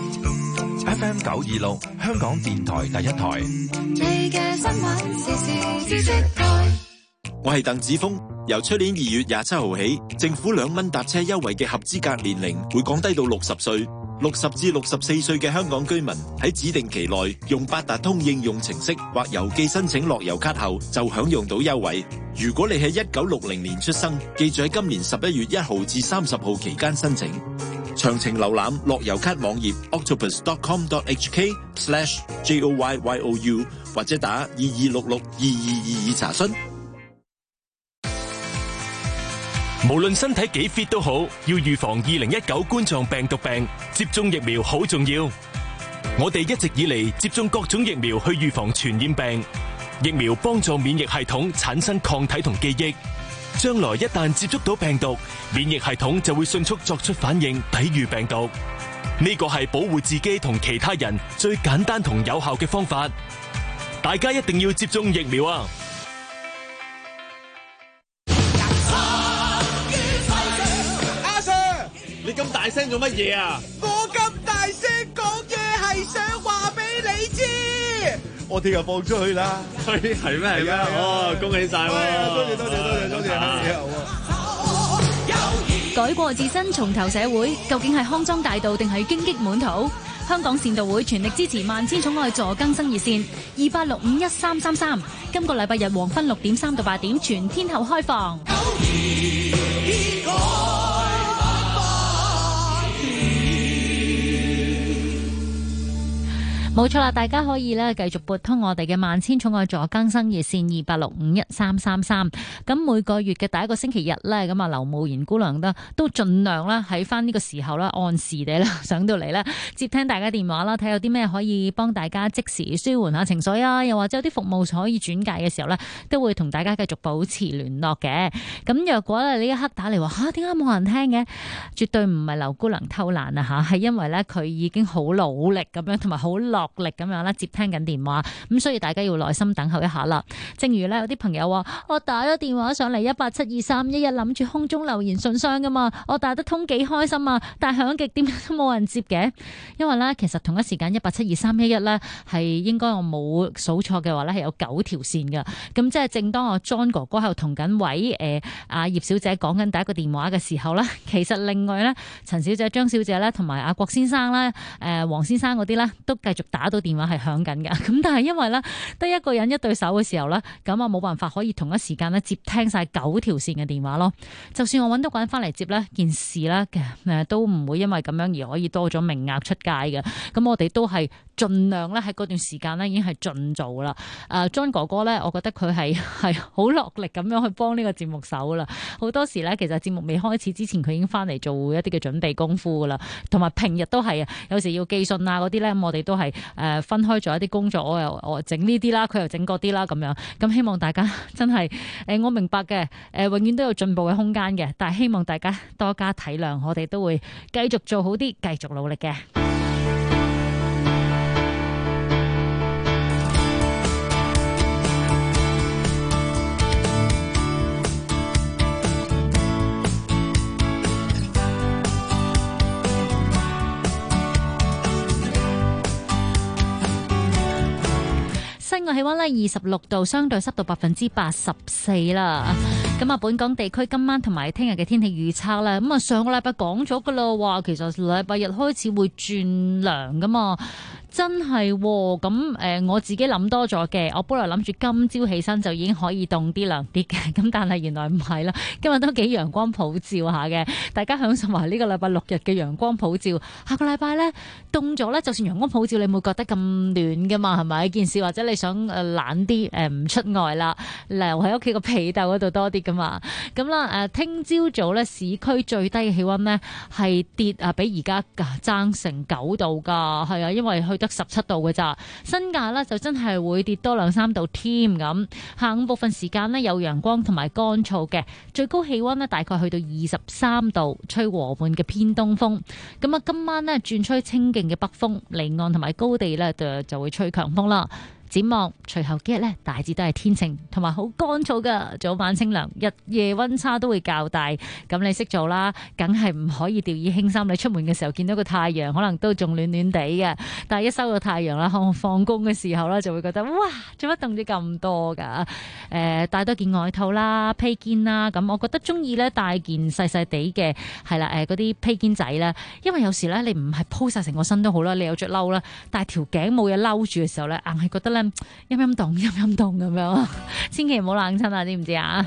FM 926，香港電台第一台。 你嘅新聞時事知識台。 我係鄧子峰。由出年2月27號起，政府2蚊搭車優惠嘅合資格年齡會降低到60歲。60至64歲嘅香港居民喺指定期內用八達通應用程式或郵寄申請樂悠卡後，就享用到優惠。如果你喺1960年出生，記住喺今年11月1號至30號期間申請。詳情瀏覽樂悠卡網頁 octopus.com.hk/joyyou 或者打22662222查詢。 無論身體幾 fit 都好，要預防2019冠狀病毒病，接種疫苗好重要。我哋一直以嚟接種各種疫苗去預防傳染病，疫苗幫助免疫系統產生抗體同記憶，將來一旦接觸到病毒，免疫系統就會迅速作出反應，抵禦病毒。呢個係保護自己同其他人最簡單同有效嘅方法。大家一定要接種疫苗啊！ 你咁大聲做乜嘢啊？我咁大聲講嘢係想話俾你知，我聽日放出去啦。係咩？係咩？哦，恭喜晒！多謝。 改過自身，重投社會，究竟係康莊大道定係荊棘滿途？香港善導會全力支持萬千寵愛助更生熱線28651333，今個禮拜日黃昏6點3到8點全天候開放。冇錯啦，大家可以咧繼續撥通我哋嘅萬千寵愛助更生熱線28651333。咁每個月嘅第一個星期日咧，咁啊劉慕賢姑娘都盡量啦喺翻呢個時候啦，按時地啦上到嚟啦，接聽大家電話啦，睇有啲咩可以幫大家即時舒緩下情緒啊，又或者有啲服務可以轉介嘅時候咧，都會同大家繼續保持聯絡嘅。咁若果咧呢一刻打嚟話點解冇人聽嘅，絕對唔係劉姑娘偷懶啊吓，係因為咧佢已經好努力咁樣，同埋好耐落力咁樣啦接聽緊電話，咁所以大家要耐心等候一下啦。正如咧有啲朋友話，我打咗電話上嚟1872311，諗住空中留言信箱噶嘛，我打得通幾開心啊，但係響極點都冇人接嘅。因為咧其實同一時間1872311咧係應該我冇數錯嘅話咧係有9條線嘅，咁即係正當我 John 哥哥喺度同緊位阿葉小姐講緊第一個電話嘅時候咧，其實另外咧陳小姐、張小姐咧同埋阿郭先生咧、黃先生嗰啲咧都繼續打到電話係響緊嘅，咁但係因為咧得一個人一對手嘅時候咧，咁啊冇辦法可以同一時間咧接聽晒9條線嘅電話咯。就算我揾到個人翻嚟接咧，件事咧都唔會因為咁樣而可以多咗名額出街嘅。咁我哋都係盡量咧喺嗰段時間咧已經係盡做啦。John 哥哥咧，我覺得佢係好落力咁樣去幫呢個節目手啦。好多時咧，其實節目未開始之前，佢已經翻嚟做一啲嘅準備功夫噶啦。同埋平日都係啊，有時要寄信啊嗰啲咧，我哋都係分開咗一啲工作，我整呢啲啦，佢又整嗰啲啦咁樣。咁希望大家真係我明白嘅，永遠都有進步嘅空間嘅，但係希望大家多加體諒，我哋都會繼續做好啲，繼續努力嘅。室外氣溫咧26度，相對濕度84%啦。咁啊，本港地區今晚同埋聽日嘅天氣預測咧，咁啊上個禮拜講咗噶啦，話其實禮拜日開始會轉涼噶嘛。真係咁我自己諗多咗嘅，我本來諗住今朝起身就已經可以凍啲涼啲嘅，咁但係原來唔係啦，今日都幾陽光普照下嘅，大家享受埋呢個禮拜6日嘅陽光普照。下個禮拜咧凍咗咧，就算陽光普照，你冇覺得咁暖噶嘛？係咪件事？或者你想懶啲唔出外啦，留喺屋企個被竇嗰度多啲噶嘛？咁啦聽朝早咧市區最低嘅氣溫咧係跌比而家爭成9度㗎，係啊，因為去得17度嘅咋，新界咧就真係會跌多2-3度添咁。下午部分時間咧有陽光同埋乾燥嘅，最高氣溫咧大概去到23度，吹和緩嘅偏東風。咁啊，今晚咧轉吹清勁嘅北風，離岸同埋高地咧就會吹強風啦。展望隨後幾日咧，大致都係天晴同埋好乾燥噶，早晚清涼，日夜溫差都會較大。咁你識做啦，梗係唔可以掉以輕心。你出門嘅時候見到個太陽，可能都仲暖暖地嘅，但係一收到太陽啦，放工嘅時候咧，就會覺得哇，做乜凍咗咁多噶？帶多件外套啦、披肩啦，咁我覺得中意咧帶件細細地嘅係啦，嗰啲披肩仔啦，因為有時咧你唔係鋪晒成個身都好啦，你有着褸啦，但係條頸冇嘢褸住嘅時候咧，硬係覺得咧。陰陰凍咁樣，千祈唔好冷親啊！知唔知啊？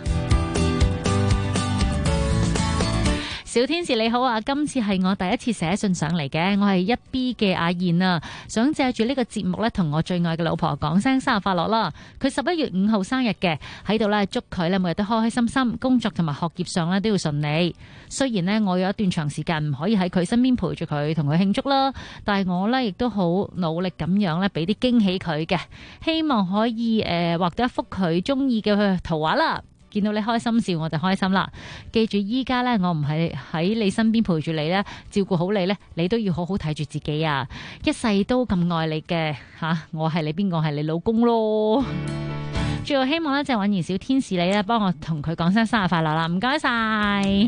小天使你好啊，今次係我第一次寫信上嚟嘅，我係1B 嘅阿燕啊，想借住呢個節目咧，同我最愛嘅老婆講聲生日快樂啦！佢11月5號生日嘅，喺度咧祝佢咧每日都開開心心，工作同埋學業上咧都要順利。雖然呢，我有一段長時間唔可以喺佢身邊陪住佢，同佢慶祝啦，但係我咧亦都好努力咁樣咧，俾啲驚喜佢嘅，希望可以畫到一幅佢中意嘅圖畫啦。見到你開心笑我就開心啦！記住依家咧，我唔係喺你身邊陪住你咧，照顧好你咧，你都要好好睇住自己啊！一世都咁愛你嘅我係你邊個？係你老公咯！最後希望咧，就係允兒小天使你咧，幫我同佢講聲生日快樂啦！唔該晒。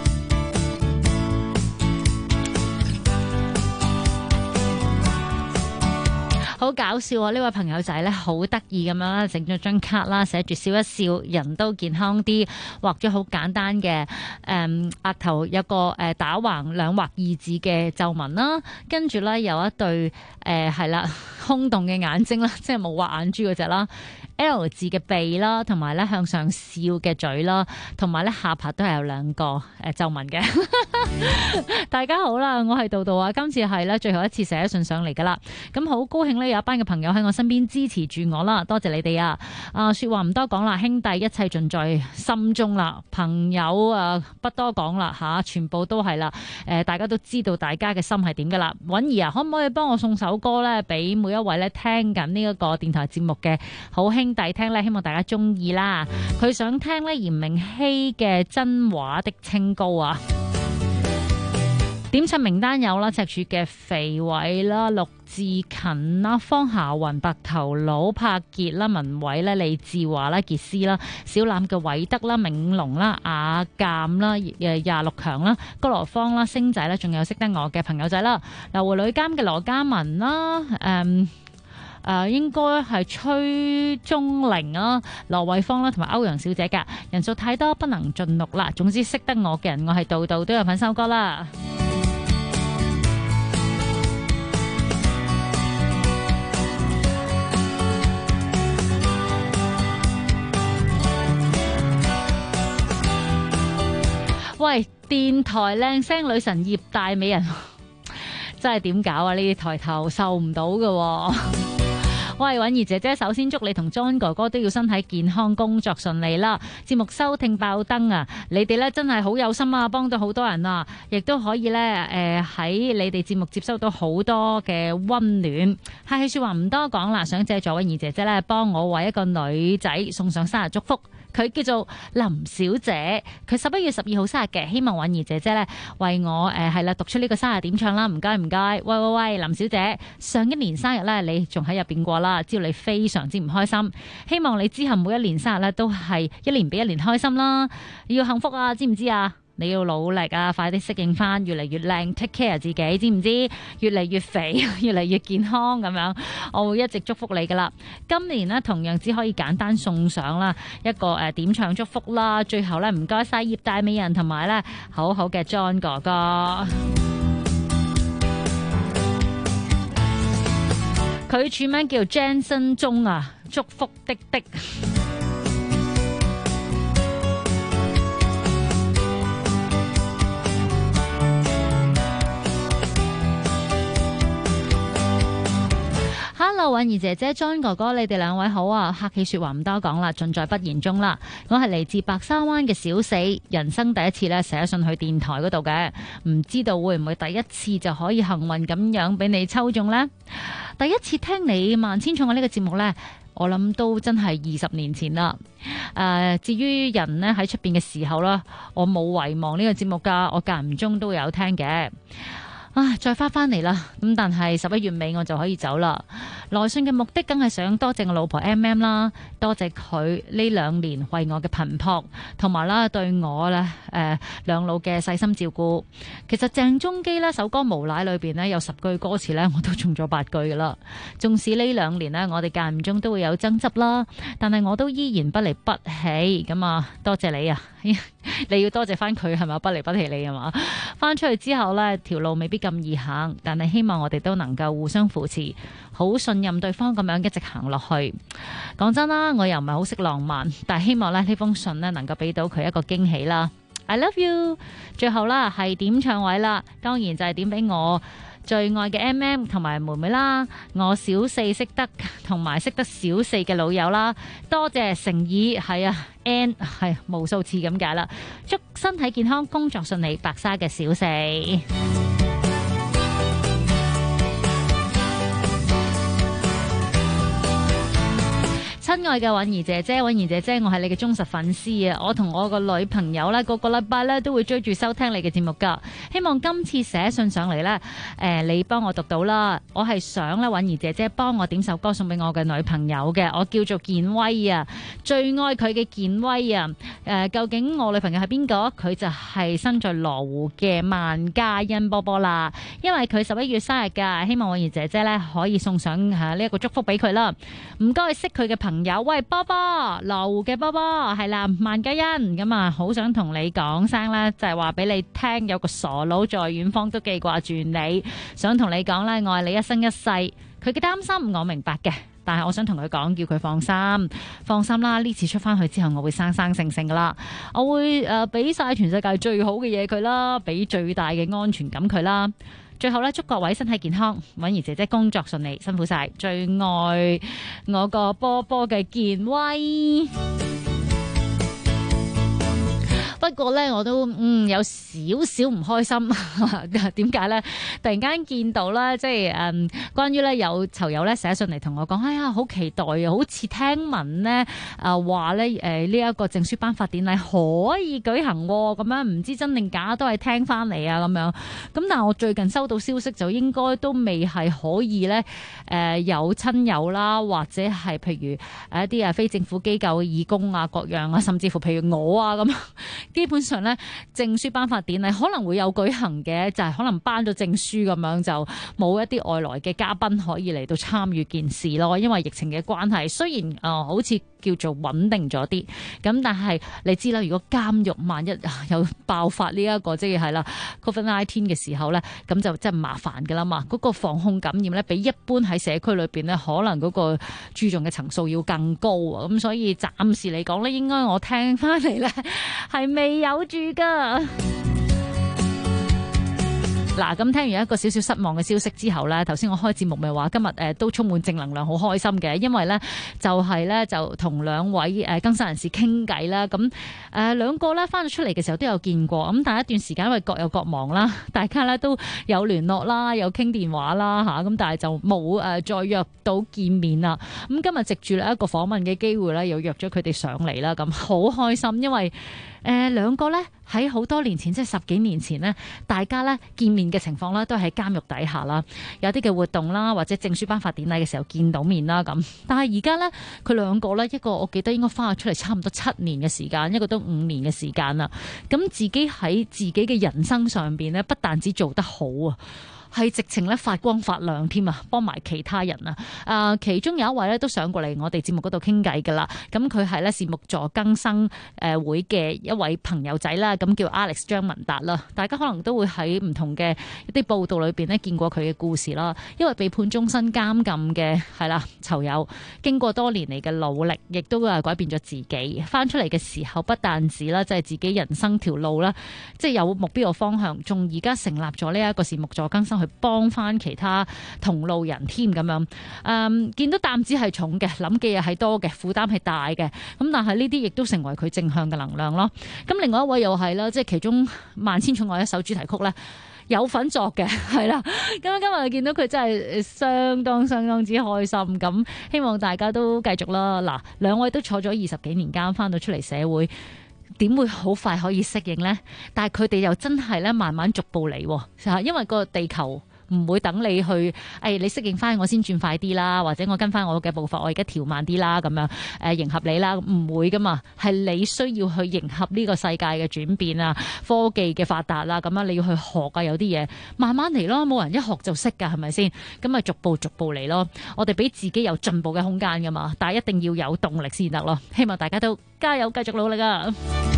好搞笑啊！呢位朋友仔咧好得意咁樣啦，整咗張卡啦，寫住笑一笑，人都健康啲，畫咗好簡單嘅額頭有個打橫兩畫2字嘅皺紋啦，跟住咧有一對係啦空洞嘅眼睛啦，即係冇畫眼珠嗰隻啦。L 字嘅鼻啦，同埋咧向上笑嘅嘴啦，同埋咧下巴都係有2個皺紋嘅。大家好啦，我係杜杜啊，今次係咧最後一次寫信上嚟噶啦，咁好高興咧有一班嘅朋友喺我身邊支持住我啦，多謝你哋啊！說話唔多講啦，兄弟一切盡在心中啦，朋友不多講啦吓，全部都係啦，大家都知道大家嘅心係點噶啦。允兒啊，可唔可以幫我送首歌咧，俾每一位咧聽緊呢一個電台節目嘅好兄弟聽咧，希望大家中意啦。佢想聽咧嚴明熙嘅真話的清高啊！ 點唱名單有啦，赤柱嘅肥偉啦、陸志勤啦、方夏雲、白頭佬、柏傑啦、文偉啦、李志華啦、傑斯啦、小欖嘅偉德啦、銘龍啦、阿鑑啦、26強啦、高羅芳啦、星仔啦，仲有識得我嘅朋友仔啦，流湖女監嘅羅嘉文啦，應該係崔中玲啦、羅慧芳啦同埋歐陽小姐㗎，人數太多不能盡錄啦。總之識得我嘅人，我係度度都有份收歌啦。喂，電台靚聲女神葉大美人真係點搞啊？呢啲抬頭受唔到㗎。喂，允兒姐姐，首先祝你同 John 哥哥都要身體健康，工作順利啦。節目收聽爆燈啊！你哋咧真係好有心啊，幫到好多人啊，亦都可以咧喺你哋節目接收到好多嘅溫暖。客氣說話唔多講啦，想借助允兒姐姐咧幫我為一個女仔送上生日祝福。佢叫做林小姐，佢11月12號生日嘅，希望允兒姐姐咧為我係啦讀出呢個生日點唱啦，唔該唔該。喂，林小姐，上一年生日咧你仲喺入邊過啦，知道你非常之唔開心，希望你之後每一年生日咧都係一年比一年開心啦，要幸福啊，知唔知啊？你要努力啊，快啲適應翻，越嚟越靚 ，take care 自己，知唔知？越嚟越肥，越嚟越健康咁樣，我會一直祝福你噶啦。今年呢，同樣只可以簡單送上啦一個點唱祝福啦。最後咧，唔該晒葉大美人同埋咧好好嘅 John 哥哥，佢署名叫 Jensen 中啊，祝福的的。Hello， 允兒姐姐 ，John 哥哥，你哋兩位好啊！客氣說話唔多講啦，盡在不言中啦。我係嚟自白沙灣嘅小四，人生第一次咧寫信去電台嗰度嘅，唔知道會唔會第一次就可以幸運咁樣俾你抽中呢？第一次聽你萬千寵愛呢個節目呢，我諗都真係20年前啦。至於人呢喺出邊嘅時候啦，我冇遺忘呢個節目噶，我間唔中都有聽嘅。再翻嚟啦，咁但係11月尾我就可以走啦。來信嘅目的梗係想多謝我老婆 MM 啦，多謝佢呢2年為我嘅頻撲，同埋啦對我咧兩老嘅細心照顧。其實鄭中基呢首歌無賴裏邊呢有10句歌詞呢，我都中咗8句噶啦。縱使呢2年呢，我哋間唔中都會有爭執啦，但係我都依然不離不棄咁啊！多謝你啊！你要多謝翻佢係咪？不離不棄你係嘛？翻出去之後呢條路未必咁易行，但係希望我哋都能夠互相扶持，好信任對方咁樣一直行落去。講真啦，我又唔係好識浪漫，但係希望呢封信呢能夠俾到佢一個驚喜啦。I love you。最後啦係點唱位啦，當然就係點俾我最愛嘅 MM 同埋妹妹啦，我小四識得同埋識得小四嘅老友啦，多謝誠意，係啊 N 係無數次咁解啦，祝身體健康，工作順利，白沙嘅小四。親愛嘅允兒姐姐，允兒姐姐，我係你嘅忠實粉絲啊！我同我個女朋友呢，個禮拜呢都會追住收聽你嘅節目噶。希望今次寫信上嚟呢，你幫我讀到啦。我係想呢，允兒姐姐幫我點首歌送俾我嘅女朋友嘅，我叫做健威啊，最愛佢嘅健威啊。究竟我女朋友係邊個？佢就係身在羅湖嘅萬嘉欣波波啦。因為佢11月生日噶，希望允兒姐姐呢可以送上呢一個祝福俾佢啦。唔該，識佢嘅朋友，喂，波波，羅湖嘅波波，係啦，萬嘉欣咁啊，好想同你講聲咧，就係話俾你聽，有個傻佬在遠方都記掛住你，想同你講咧，我愛你一生一世。佢嘅擔心我明白嘅，但係我想同佢講，叫佢放心，放心啦。呢次出翻去之後，我會生生性性噶啦，我會俾晒全世界最好嘅嘢佢啦，俾最大嘅安全感佢啦。最後咧，祝各位身體健康，允兒姐姐工作順利，辛苦晒，最愛我個波波嘅健威。不不過咧我都有少少唔開心。點解咧？突然間見到咧，即係關於咧有囚友咧寫信嚟同我講，哎呀好期待啊！好似聽聞咧話咧呢一個證書頒發典禮可以舉行咁樣，唔知真定假都係聽翻嚟啊咁樣。咁但係我最近收到消息就應該都未係可以咧有親友啦，或者係譬如一啲非政府機構嘅義工啊各樣啊，甚至乎譬如我啊咁，基本上咧證書頒發典禮可能會有舉行嘅，就係可能頒咗證書咁樣，就冇一啲外來嘅嘉賓可以嚟到參與件事咯。因為疫情嘅關係，雖然好似叫做穩定咗啲，咁但係你知啦，如果監獄萬一有爆發呢一個即係啦 COVID-19 嘅時候咧，咁就真係麻煩噶啦嘛。嗰個防控感染咧，比一般喺社區裏邊咧，可能嗰個注重嘅層數要更高啊。咁所以暫時嚟講咧，應該我聽翻嚟咧係未有住噶。嗱，咁聽完一個少少失望嘅消息之後咧，頭先我開節目咪話今日都充滿正能量，好開心嘅，因為咧就同兩位更生人士傾偈啦。咁兩個咧翻咗出嚟嘅時候都有見過，咁但係一段時間因為各有各忙啦，大家咧都有聯絡啦，有傾電話啦嚇，咁但係就冇再約到見面啦。咁今日藉住一個訪問嘅機會咧，又約咗佢哋上嚟啦，咁好開心，因為兩個咧喺好多年前，即係10幾年前呢，大家咧見面嘅情況咧都係喺監獄底下啦，有啲嘅活動啦，或者證書頒發典禮嘅時候見到面啦咁。但係而家咧，佢兩個咧，一個我記得應該翻咗出嚟差唔多7年嘅時間，一個都5年嘅時間啦。咁自己喺自己嘅人生上邊咧，不但止做得好啊，係直情咧發光發亮添啊，幫埋其他人啊！其中有一位咧都上過嚟我哋節目嗰度傾偈噶啦，咁佢係咧善牧助更生會嘅一位朋友仔啦，咁叫 Alex 張文達啦。大家可能都會喺唔同嘅一啲報道裏邊咧見過佢嘅故事啦。因為被判終身監禁嘅係啦囚友，經過多年嚟嘅努力，亦都改變咗自己。翻出嚟嘅時候，不但止啦，即係自己人生條路啦，即係有目標嘅方向，仲而家成立咗呢一個善牧助更生去幫翻其他同路人添咁樣。見到擔子係重嘅，諗嘅嘢係多嘅，負擔係大嘅，咁但係呢啲亦都成為佢正向嘅能量咯。咁另外一位又係啦，即係其中萬千寵愛一首主題曲咧有份作嘅，係啦。咁今日見到佢真係相當之開心，咁希望大家都繼續啦。嗱，兩位都坐咗20幾年監，翻到出嚟社會，點會好快可以適應呢？但係佢哋又真係咧慢慢逐步嚟，因為個地球唔會等你去，你適應翻我先轉快啲啦，或者我跟翻我嘅步伐，我而家調慢啲啦，咁樣迎合你啦，唔會噶嘛，係你需要去迎合呢個世界嘅轉變啊，科技嘅發達啦，咁樣你要去學啊，有啲嘢慢慢嚟咯，冇人一學就識噶，係咪先？咁啊逐步嚟咯，我哋俾自己有進步嘅空間噶嘛，但係一定要有動力先得咯。希望大家都加油，繼續努力啊！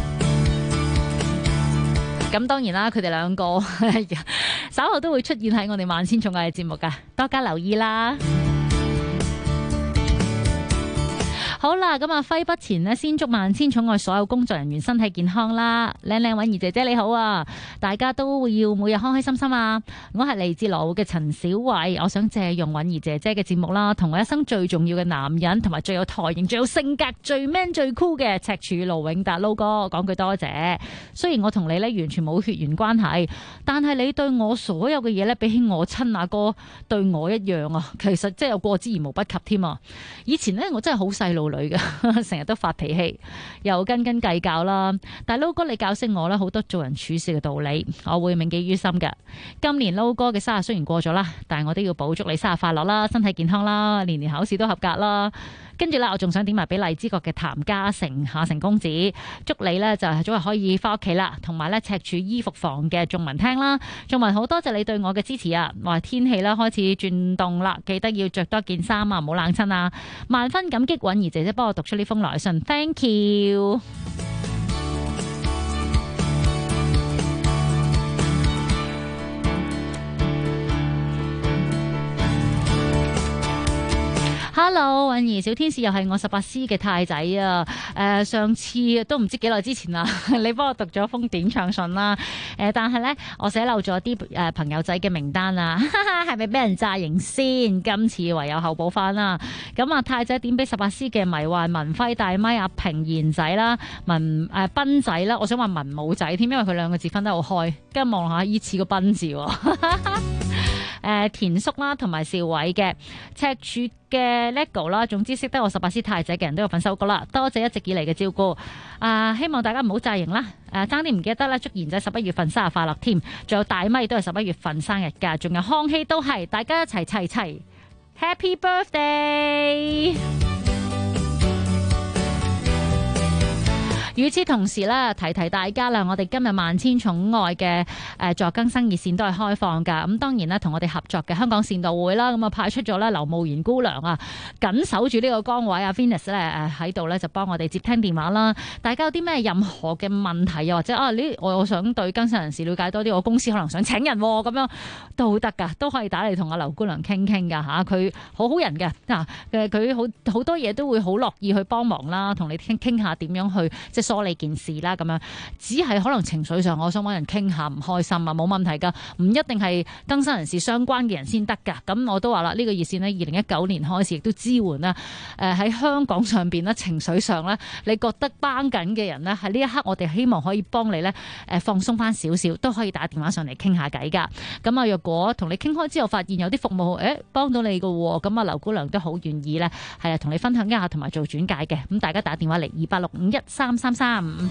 咁當然啦，佢哋兩個稍後都會出現喺我哋萬千寵愛嘅節目噶，多加留意啦。好啦，咁啊，揮筆前呢，先祝萬千寵愛所有工作人員身體健康啦。靚靚允兒姐姐你好啊，大家都要每日開開心心啊。我係嚟自羅湖嘅陳小慧，我想借用允兒姐姐嘅節目啦，同我一生最重要嘅男人，同埋最有台型、最有性格、最 man、最 cool 嘅赤柱盧永達撈哥講句多謝。雖然我同你呢完全冇血緣關係，但係你對我所有嘅嘢呢，比起我親阿哥對我一樣啊，其實真係有過之而無不及添啊。以前呢，我真係好細路女嘅，成日都發脾氣，又斤斤計較啦。但係撈哥你教識我啦，好多做人處事嘅道理，我會銘記於心嘅。今年撈哥嘅生日雖然過咗啦，但係我都要補祝你生日快樂啦，身體健康啦，年年考試都合格啦。跟住啦，我仲想點埋俾荔枝角嘅譚嘉誠下城公子，祝你呢就係早日可以翻屋企啦，同埋呢赤柱衣服房嘅仲文聽啦，仲文好多謝你對我嘅支持啊！話天氣啦開始轉凍啦，記得要着多件衫啊，唔好冷親啊！萬分感激允兒姐姐幫我讀出呢封來信 ，thank you。Hello， 兒小天使又係我18C 嘅太仔啊！上次都唔知幾耐之前啦，你幫我讀咗封點唱信啦。但係咧我寫漏咗啲朋友仔嘅名單啊，係咪俾人詐型先？今次唯有後補翻啦。咁啊太仔點俾18C 嘅迷幻文輝大咪阿平賢仔啦，斌仔啦，我想話文武仔添，因為佢兩個字分得好開。跟住望下依次個斌字。田叔啦，同埋邵偉嘅赤柱嘅 LEGO 啦，總之識得我18C太仔嘅人都有份收歌啦，多謝一直以嚟嘅照顧。希望大家唔好詐型啦。爭啲唔記得啦，祝賢仔11月份生日快樂添，仲有大咪都係11月份生日噶，仲有康熙都係，大家一齊 Happy Birthday！與此同時咧，提大家啦，我哋今日萬千寵愛嘅助更生熱線都係開放㗎。咁當然咧，同我哋合作嘅香港善導會啦，咁啊派出咗咧劉慕賢姑娘啊，緊守住呢個崗位啊 Venus 咧喺度咧就幫我哋接聽電話啦。大家有啲咩任何嘅問題，又或者我想對更生人士了解多啲，我公司可能想請人咁樣都得㗎，都可以打嚟同阿劉姑娘傾㗎嚇。佢好人嘅佢好多嘢都會好樂意去幫忙啦，同你傾下點樣去即係梳理件事啦，咁樣只係可能情緒上，我想揾人傾下唔開心啊，冇問題噶，唔一定係更生人士相關嘅人先得噶。咁我都話啦，呢個熱線呢2019年開始亦都支援啦。喺香港上邊呢，情緒上呢，你覺得繃緊嘅人呢，喺呢一刻我哋希望可以幫你呢，放鬆翻少少，都可以打電話上嚟傾下偈噶。咁啊，若果同你傾開之後發現有啲服務幫到你噶，咁啊劉姑娘都好願意呢，係同你分享一下同埋做轉介嘅。咁大家打電話嚟28651333。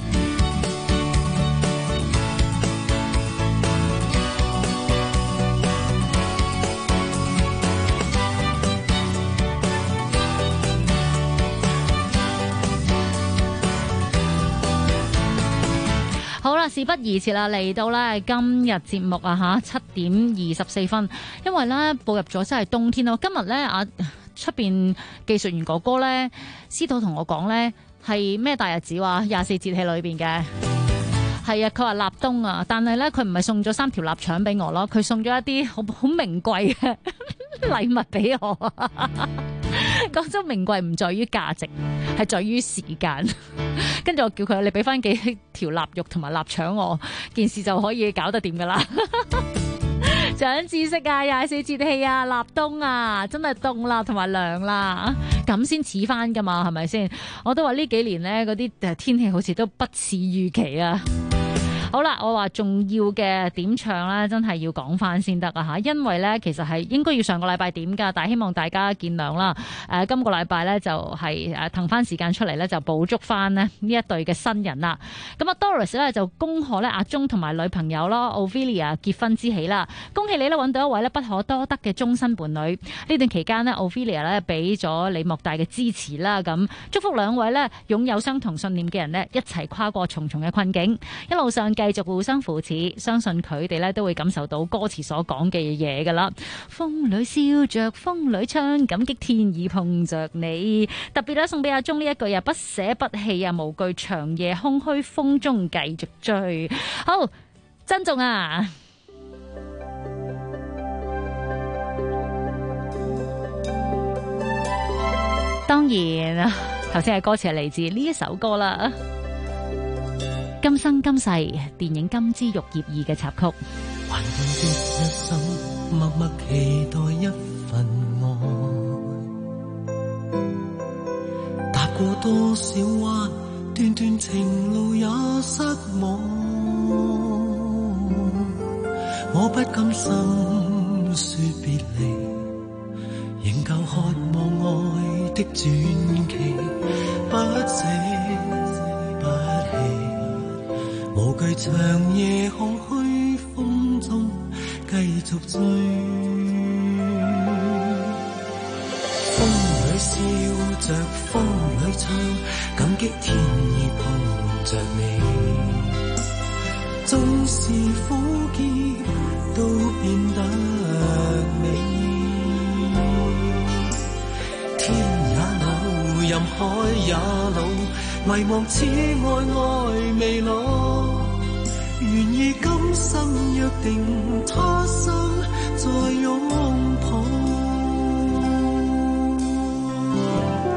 好啦，事不宜遲啦，嚟到咧今日節目啊7點24分，因為咧步入咗真係冬天咯。今日咧出邊技術員哥哥咧，司徒同我講咧。係咩大日子話24節氣裏邊嘅？係啊，佢話立冬啊，但係咧佢唔係送咗3條臘腸俾我咯，佢送咗一啲好名貴嘅禮物俾我。講真，名貴唔在於價值，係在於時間。跟住我叫佢，你俾翻幾條臘肉同埋臘腸我，件事就可以搞得掂噶啦。長知識啊，24節氣啊，立冬啊，真係凍啦，同埋涼啦，咁先似翻噶嘛，係咪先？我都話呢幾年咧，嗰啲天氣好似都不似預期啊。好啦，我話重要嘅點唱咧，真係要講翻先得啊吓，因為咧其實係應該要上個禮拜點噶，但係希望大家見諒啦。今個禮拜咧就係騰翻時間出嚟咧，就捕捉翻呢一對嘅新人啦。咁啊 Doris 咧就恭賀咧阿鐘同埋女朋友咯 Ophelia 結婚之喜啦，恭喜你咧揾到一位咧不可多得嘅終身伴侶。呢段期間呢 Ophelia 咧俾咗你莫大嘅支持啦，咁祝福兩位咧擁有相同信念嘅人咧一齊跨過重重嘅困境，一路上繼續互相扶持，相信佢哋咧都會感受到歌詞所講嘅嘢噶啦。風裏笑着風裏唱，感激天意碰着你。特別咧送俾阿鐘呢一句啊，不捨不棄啊，無懼長夜空虛風中繼續追。好，珍重啊！當然，頭先嘅歌詞係嚟自呢一首歌啦。今生今世電影《金枝玉葉2》嘅插曲。 還記得一生默默期待一份愛，踏過多少彎，段段情路也失望，我不甘心說別離，仍舊渴望愛的傳奇，不捨不棄，無懼長夜空虛風中繼續追。風裏笑着風裏唱，感激天意碰着你，縱是苦澀都變得美。天也老，任海也老，遺忘此愛愛未老，願意今生約定他生再擁抱。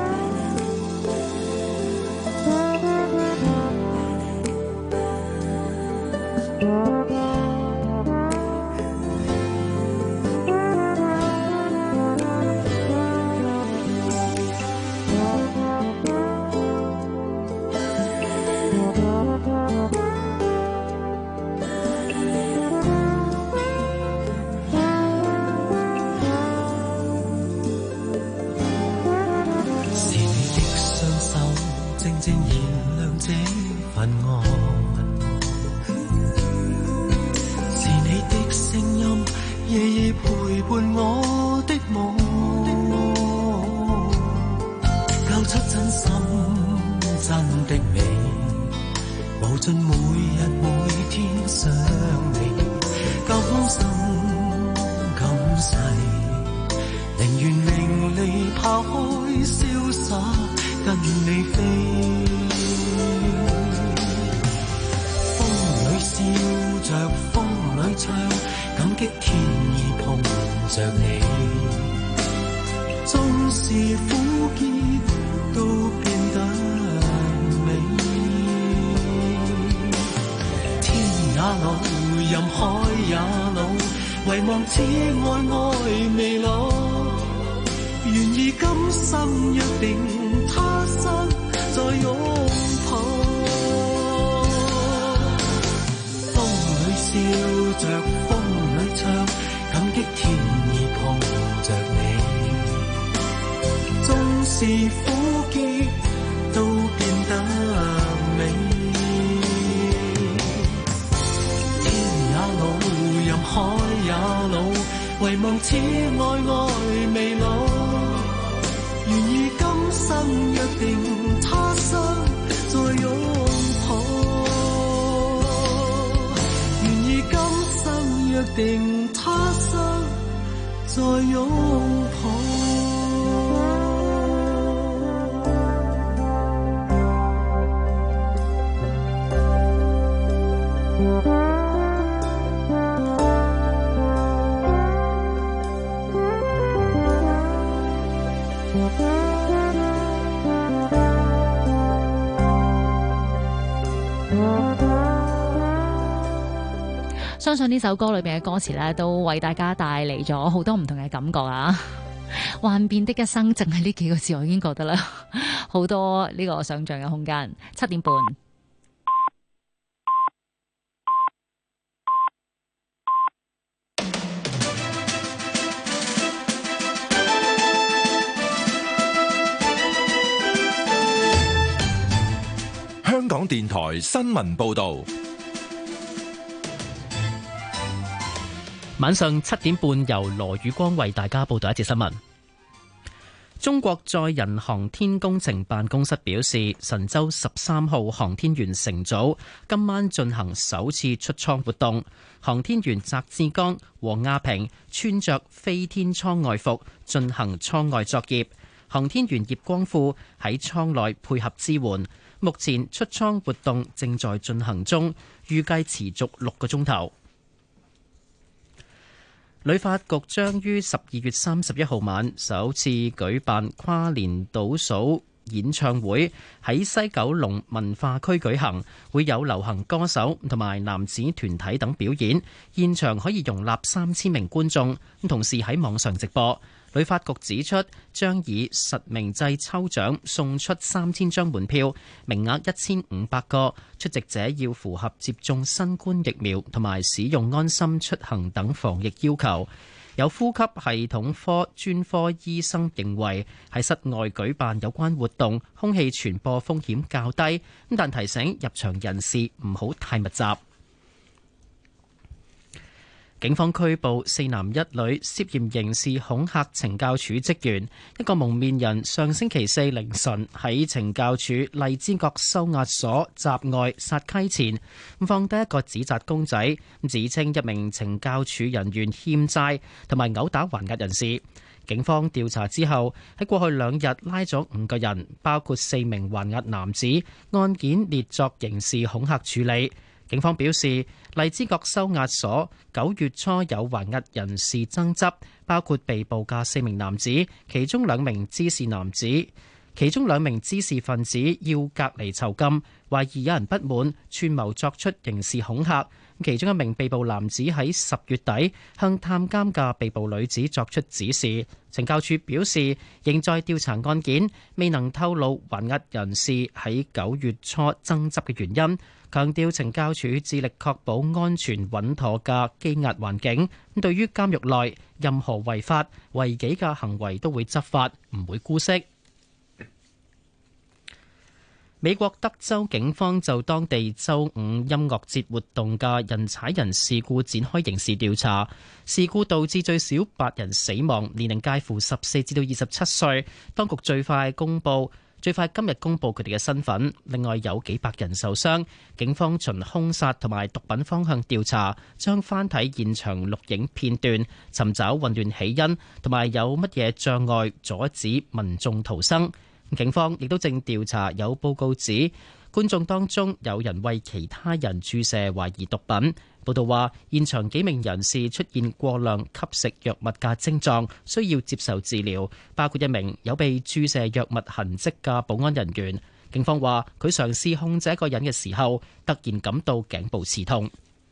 相信呢首歌裏邊嘅歌詞咧，都為大家帶嚟咗好多唔同嘅感覺啊！幻變的一生，淨係呢幾個字，我已經覺得啦，好多呢個想象嘅空間。7點半， 香港電台新聞報道。 晚上7點半，由羅宇光為大家報道一節新聞。中國載人航天工程辦公室表示，神舟13號航天員乘組今晚進行首次出艙活動。航天員翟志剛、王亞平穿着飛天艙外服進行艙外作業，航天員葉光富喺艙內配合支援。目前出艙活動正在進行中，預計持續6個鐘頭。旅發局將於12月31號晚首次舉辦跨年倒數演唱會，喺西九龍文化區舉行，會有流行歌手同埋男子團體等表演，現場可以容納3000名觀眾，同時喺網上直播。旅發局指出，將以實名制抽獎送出3000張門票，名額1500個，出席者要符合接種新冠疫苗同埋使用安心出行等防疫要求。有呼吸系統科專科醫生認為，喺室外舉辦有關活動，空氣傳播風險較低，但提醒入場人士唔好太密集。警方拘捕4男1女，涉嫌刑事恐嚇懲教署職員。一個蒙面人上星期4凌晨喺懲教署荔枝角收押所閘外撒溪前，放低一個紙紮公仔，指稱一名懲教署人員欠債同埋毆打還押人士。警方調查之後，喺過去2日拉咗5個人，包括4名還押男子，案件列作刑事恐嚇處理。警方表示，荔枝角收押所9月初有還押人士爭執，包括被捕嘅4名男子，其中2名滋事男子其中2名滋事分子要隔離囚禁，懷疑有人不滿，串謀作出刑事恐嚇。其中1名被捕男子喺10月底向探監嘅被捕女子作出指示。懲教署表示，仍在調查案件，未能透露還押人士喺9月初爭執嘅原因。強調懲教署致力確保安全穩妥嘅羈押環境。對於監獄內任何違法違紀嘅行為都會執法，唔會姑息。美國德州警方就當地週5音樂節活動嘅人踩人事故展開刑事調查，事故導致最少8人死亡，年齡介乎14至到27歲。當局最快今日公布佢哋嘅身份，另外有幾百人受傷。警方循兇殺同埋毒品方向調查，將翻睇現場錄影片段，尋找混亂起因同埋有乜嘢障礙阻止民眾逃生。警方亦都正調查有報告指觀眾當中有人為其他人注射懷疑毒品。報道話，現場幾名人士出現過量吸食藥物嘅症狀，需要接受治療，包括1名有被注射藥物痕跡嘅保安人員。警方話，佢嘗試控制一個人嘅時候，突然感到頸部刺痛。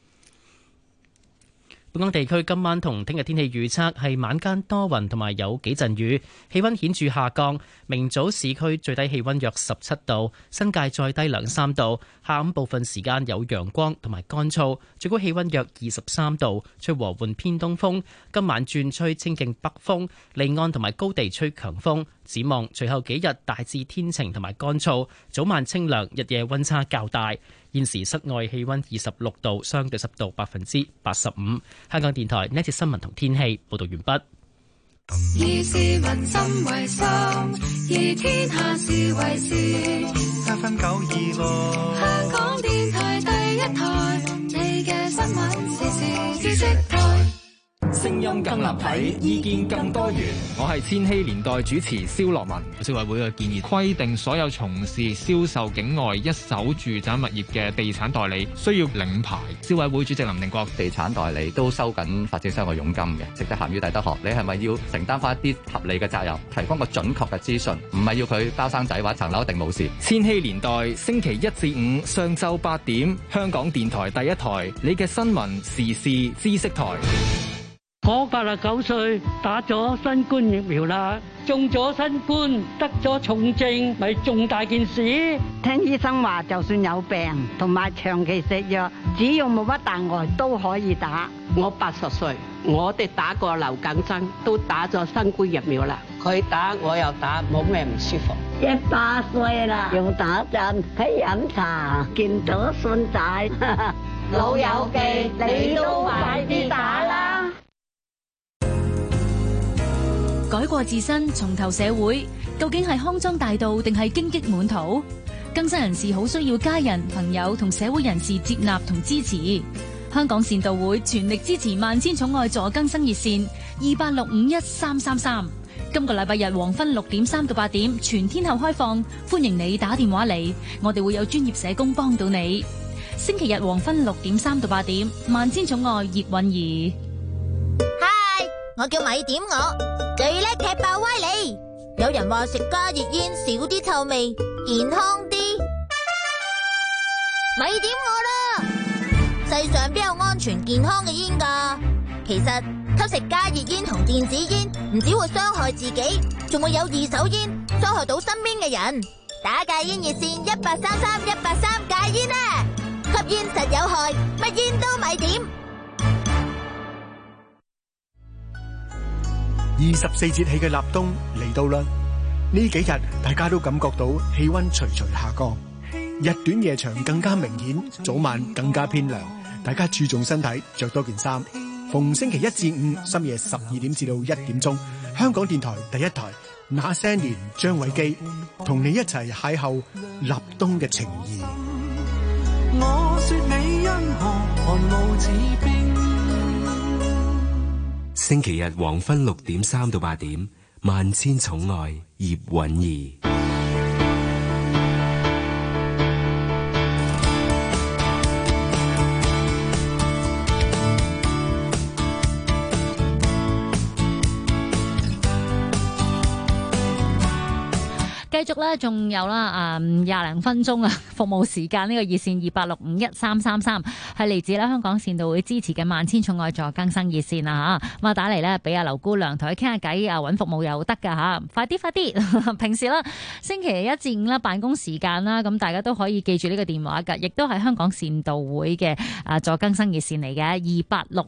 本港地區今晚同聽日天氣預測係晚間多雲同埋有幾陣雨，氣溫顯著下降。明早市區最低氣溫約17度，新界再低2-3度。下午部分時間有陽光同埋乾燥，最高氣溫約23度，吹和緩偏東風。今晚轉吹清勁北風，離岸同埋高地吹強風。展望隨後幾日大致天晴同埋乾燥，早晚清涼，日夜溫差較大。現時室外氣溫26度，相對濕度85%。香港電台呢節新聞同天氣報道完畢。 以市民心為心，以天下事為事。 FM 926， 香港電台第一台，你嘅新聞時事知識台。 聲音更立體，意見更多元。 我係千禧年代主持蕭樂文。消委會嘅建議規定，所有從事銷售境外一手住宅物業嘅地產代理需要領牌。消委會主席林定國： 地產代理都收緊發展商嘅佣金嘅，值得鹹魚抵得渴。你係咪要承擔翻一啲合理嘅責任，提供個準確嘅資訊，唔係要佢包生仔話層樓一定冇事。 千禧年代星期1至5上晝8點，香港電台第一台，你嘅新聞時事知識台。 我89歲，打咗新冠疫苗啦，中咗新冠，得咗重症，咪重大件事。 聽醫生話，就算有病同埋長期食藥，只要冇乜大礙都可以打。 我80歲，我哋打過流感針，都打咗新冠疫苗啦。佢打我又打，冇咩唔舒服。 100歲啦，用打針喺飲茶，見到孫仔， 老友記，你都快啲打啦！ 改過自身，重投社會，究竟係康莊大道定係荊棘滿途？更生人士好需要家人、朋友同社會人士接納同支持。香港善道會全力支持萬千寵愛助更生熱線28651333。今個禮拜日黃昏6點3到8點，全天候開放，歡迎你打電話嚟，我哋會有專業社工幫到你。星期日黃昏6點3到8點，萬千寵愛葉韻儀。 我叫米點我，最叻踢爆威利。有人話食加熱煙少啲臭味，健康啲。咪點我啦！世上邊有安全健康嘅煙㗎？其實吸食加熱煙同電子煙唔只會傷害自己，仲會有二手煙傷害到身邊嘅人。打戒煙熱線1833-183戒煙啊！吸煙實有害，乜煙都咪點。 24節氣嘅立冬嚟到啦！呢幾日大家都感覺到氣溫徐徐下降，日短夜長更加明顯，早晚更加偏涼。大家注重身體，着多件衫。逢星期1至5深夜12點至到1點鐘，香港電台第一台那些年張偉基同你一齊邂逅立冬嘅情誼。 我說你因何寒露似冰。 星期日黃昏6點3到8點，萬千寵愛葉韻儀。 繼續咧，仲有啦廿零分鐘啊，服務時間呢個熱線28651333係嚟自咧香港善導會支持嘅萬千寵愛助更生熱線啊嚇，咁啊打嚟咧俾阿劉姑娘同佢傾下偈啊，揾服務又得㗎嚇，快啲！平時啦，星期一至五啦辦公時間啦，咁大家都可以記住呢個電話㗎，亦都係香港善導會嘅助更生熱線嚟嘅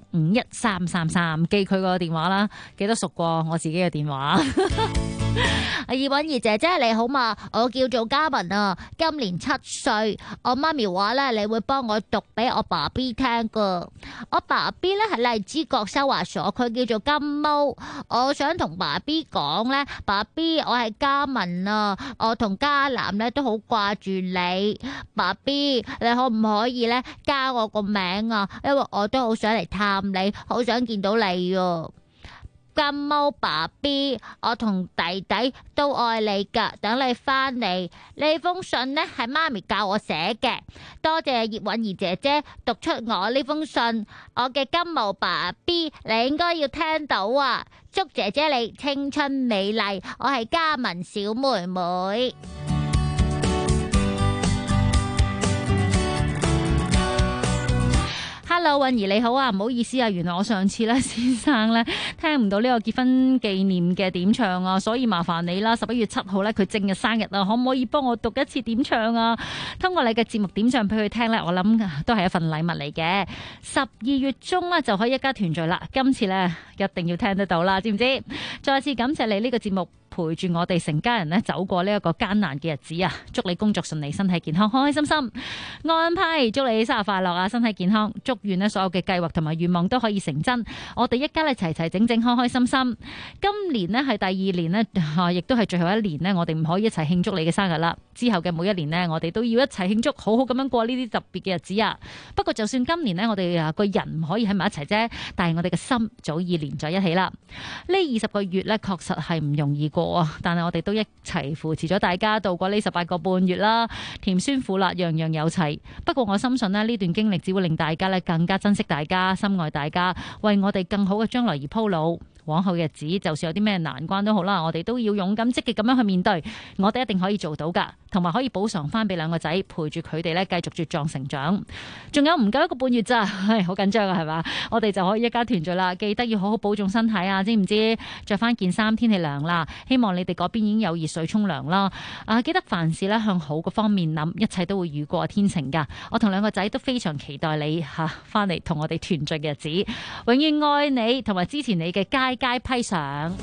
28651333，記佢個電話啦，記得熟過我自己嘅電話。葉韻儀姐姐你好嘛，我叫做嘉文啊，今年7歲，我媽咪話咧你會幫我讀俾我爸 B 聽噶，我爸 B 咧係荔枝角修華所，佢叫做金毛，我想同爸 B 講咧，爸 B 我係嘉文啊，我同嘉南咧都好掛住你，爸 B 你可唔可以咧加我個名啊，因為我都好想嚟探你，好想見到你啊。金毛爸 B， 我同弟弟都愛你噶，等你翻嚟。呢封信呢係媽咪教我寫嘅，多謝葉韻儀姐姐讀出我呢封信。我嘅金毛爸 B， 你應該要聽到啊！祝姐姐你青春美麗，我係嘉文小妹妹。Hello， 韻儀你好啊，唔好意思啊，原來我上次咧先生咧聽唔到呢個結婚紀念嘅點唱啊，所以麻煩你啦。11月7號咧佢正日生日啊，可唔可以幫我讀一次點唱啊？通過你嘅節目點唱俾佢聽咧，我諗都係一份禮物嚟嘅。12月中咧就可以一家團聚啦，今次咧一定要聽得到啦，知唔知？再次感謝你呢個節目陪住我哋成家人咧走過呢一個艱難嘅日子啊！祝你工作順利，身體健康，開開心心。安排祝你生日快樂啊，身體健康。祝願咧所有嘅計劃同埋願望都可以成真。我哋一家咧齊齊整整，開開心心。今年咧係第2年咧，亦都係最後一年咧，我哋唔可以一齊慶祝你嘅生日啦。之後嘅每一年呢，我哋都要一齊慶祝，好好咁樣過呢啲特別嘅日子啊！不過就算今年呢，我哋個人唔可以喺埋一齊啫，但係我哋嘅心早已連在一起啦。呢20個月咧，確實係唔容易過。但係我哋都一齊扶持咗大家度過呢18個半月啦，甜酸苦辣樣樣有齊。不過我深信呢段經歷只會令大家咧更加珍惜大家，深愛大家，為我哋更好嘅將來而鋪路。往後日子就算有啲咩難關都好啦，我哋都要勇敢積極咁樣去面對，我哋一定可以做到噶，同埋可以補償翻俾2個仔，陪住佢哋咧繼續茁壯成長。仲有唔夠1個半月咋，好緊張啊，係嘛？我哋就可以一家團聚啦，記得要好好保重身體啊，知唔知？着翻件衫，天氣涼啦，希望你哋嗰邊已經有熱水沖涼啦。記得凡事咧向好個方面諗，一切都會雨過天晴噶。我同2個仔都非常期待你翻嚟同我哋團聚嘅日子，永遠愛你同埋支持你嘅佳佳批上。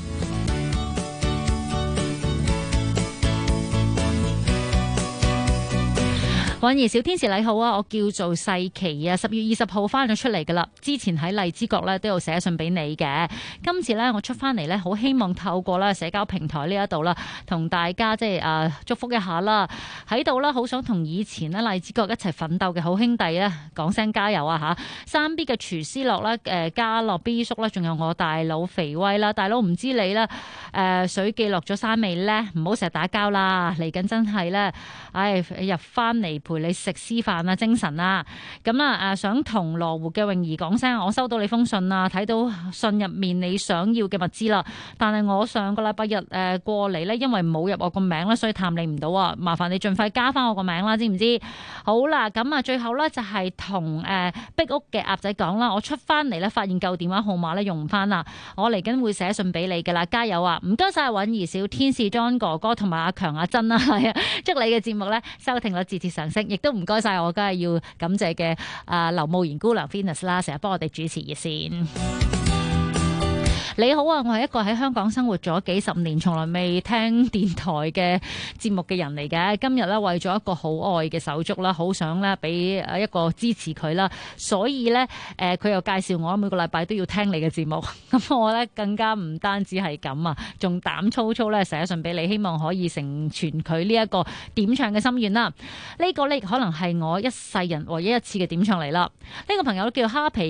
韻儀小天使你好啊，我叫做世琪啊，10月20號翻咗出嚟噶啦。之前喺荔枝角咧都有寫信俾你嘅，今次咧我出翻嚟咧，好希望透過咧社交平台呢一度啦，同大家即係祝福一下啦。喺度啦，好想同以前咧荔枝角一齊奮鬥嘅好兄弟咧講聲加油啊吓！3B 嘅廚師樂啦，嘉樂 B 叔啦，仲有我大佬肥威啦，大佬唔知你啦，水記落咗山未咧？唔好成日打交啦，嚟緊真係咧，入翻嚟陪你食私飯啊，精神啊！咁啊，想同羅湖嘅泳兒講聲，我收到你封信啊，睇到信入面你想要嘅物資啦。但係我上個禮拜日過嚟呢，因為冇入我個名啦，所以探你唔到啊。麻煩你盡快加翻我個名啦，知唔知？好啦，咁啊，最後呢，就係同壁屋嘅鴨仔講啦，我出翻嚟呢，發現舊電話號碼呢，用唔翻啦，我嚟緊會寫信俾你噶啦，加油啊！唔該晒韻兒小天使 John 哥哥同埋阿強阿珍啦，係啊，祝你嘅節目呢，收聽率節節上升。亦都唔該晒我，梗係要感謝嘅劉慕賢姑娘 Venus 啦，成日幫我哋主持熱線。你好啊，我係一個喺香港生活咗幾十年，從來未聽電台嘅節目嘅人嚟嘅。今日咧為咗一個好愛嘅手足啦，好想咧俾一個支持佢啦，所以咧佢又介紹我每個禮拜都要聽你嘅節目。咁我咧更加唔單止係咁啊，仲膽粗粗咧寫信俾你，希望可以成全佢呢一個點唱嘅心願啦。呢個咧可能係我一世人唯一一次嘅點唱嚟啦。呢個朋友叫哈皮啊，佢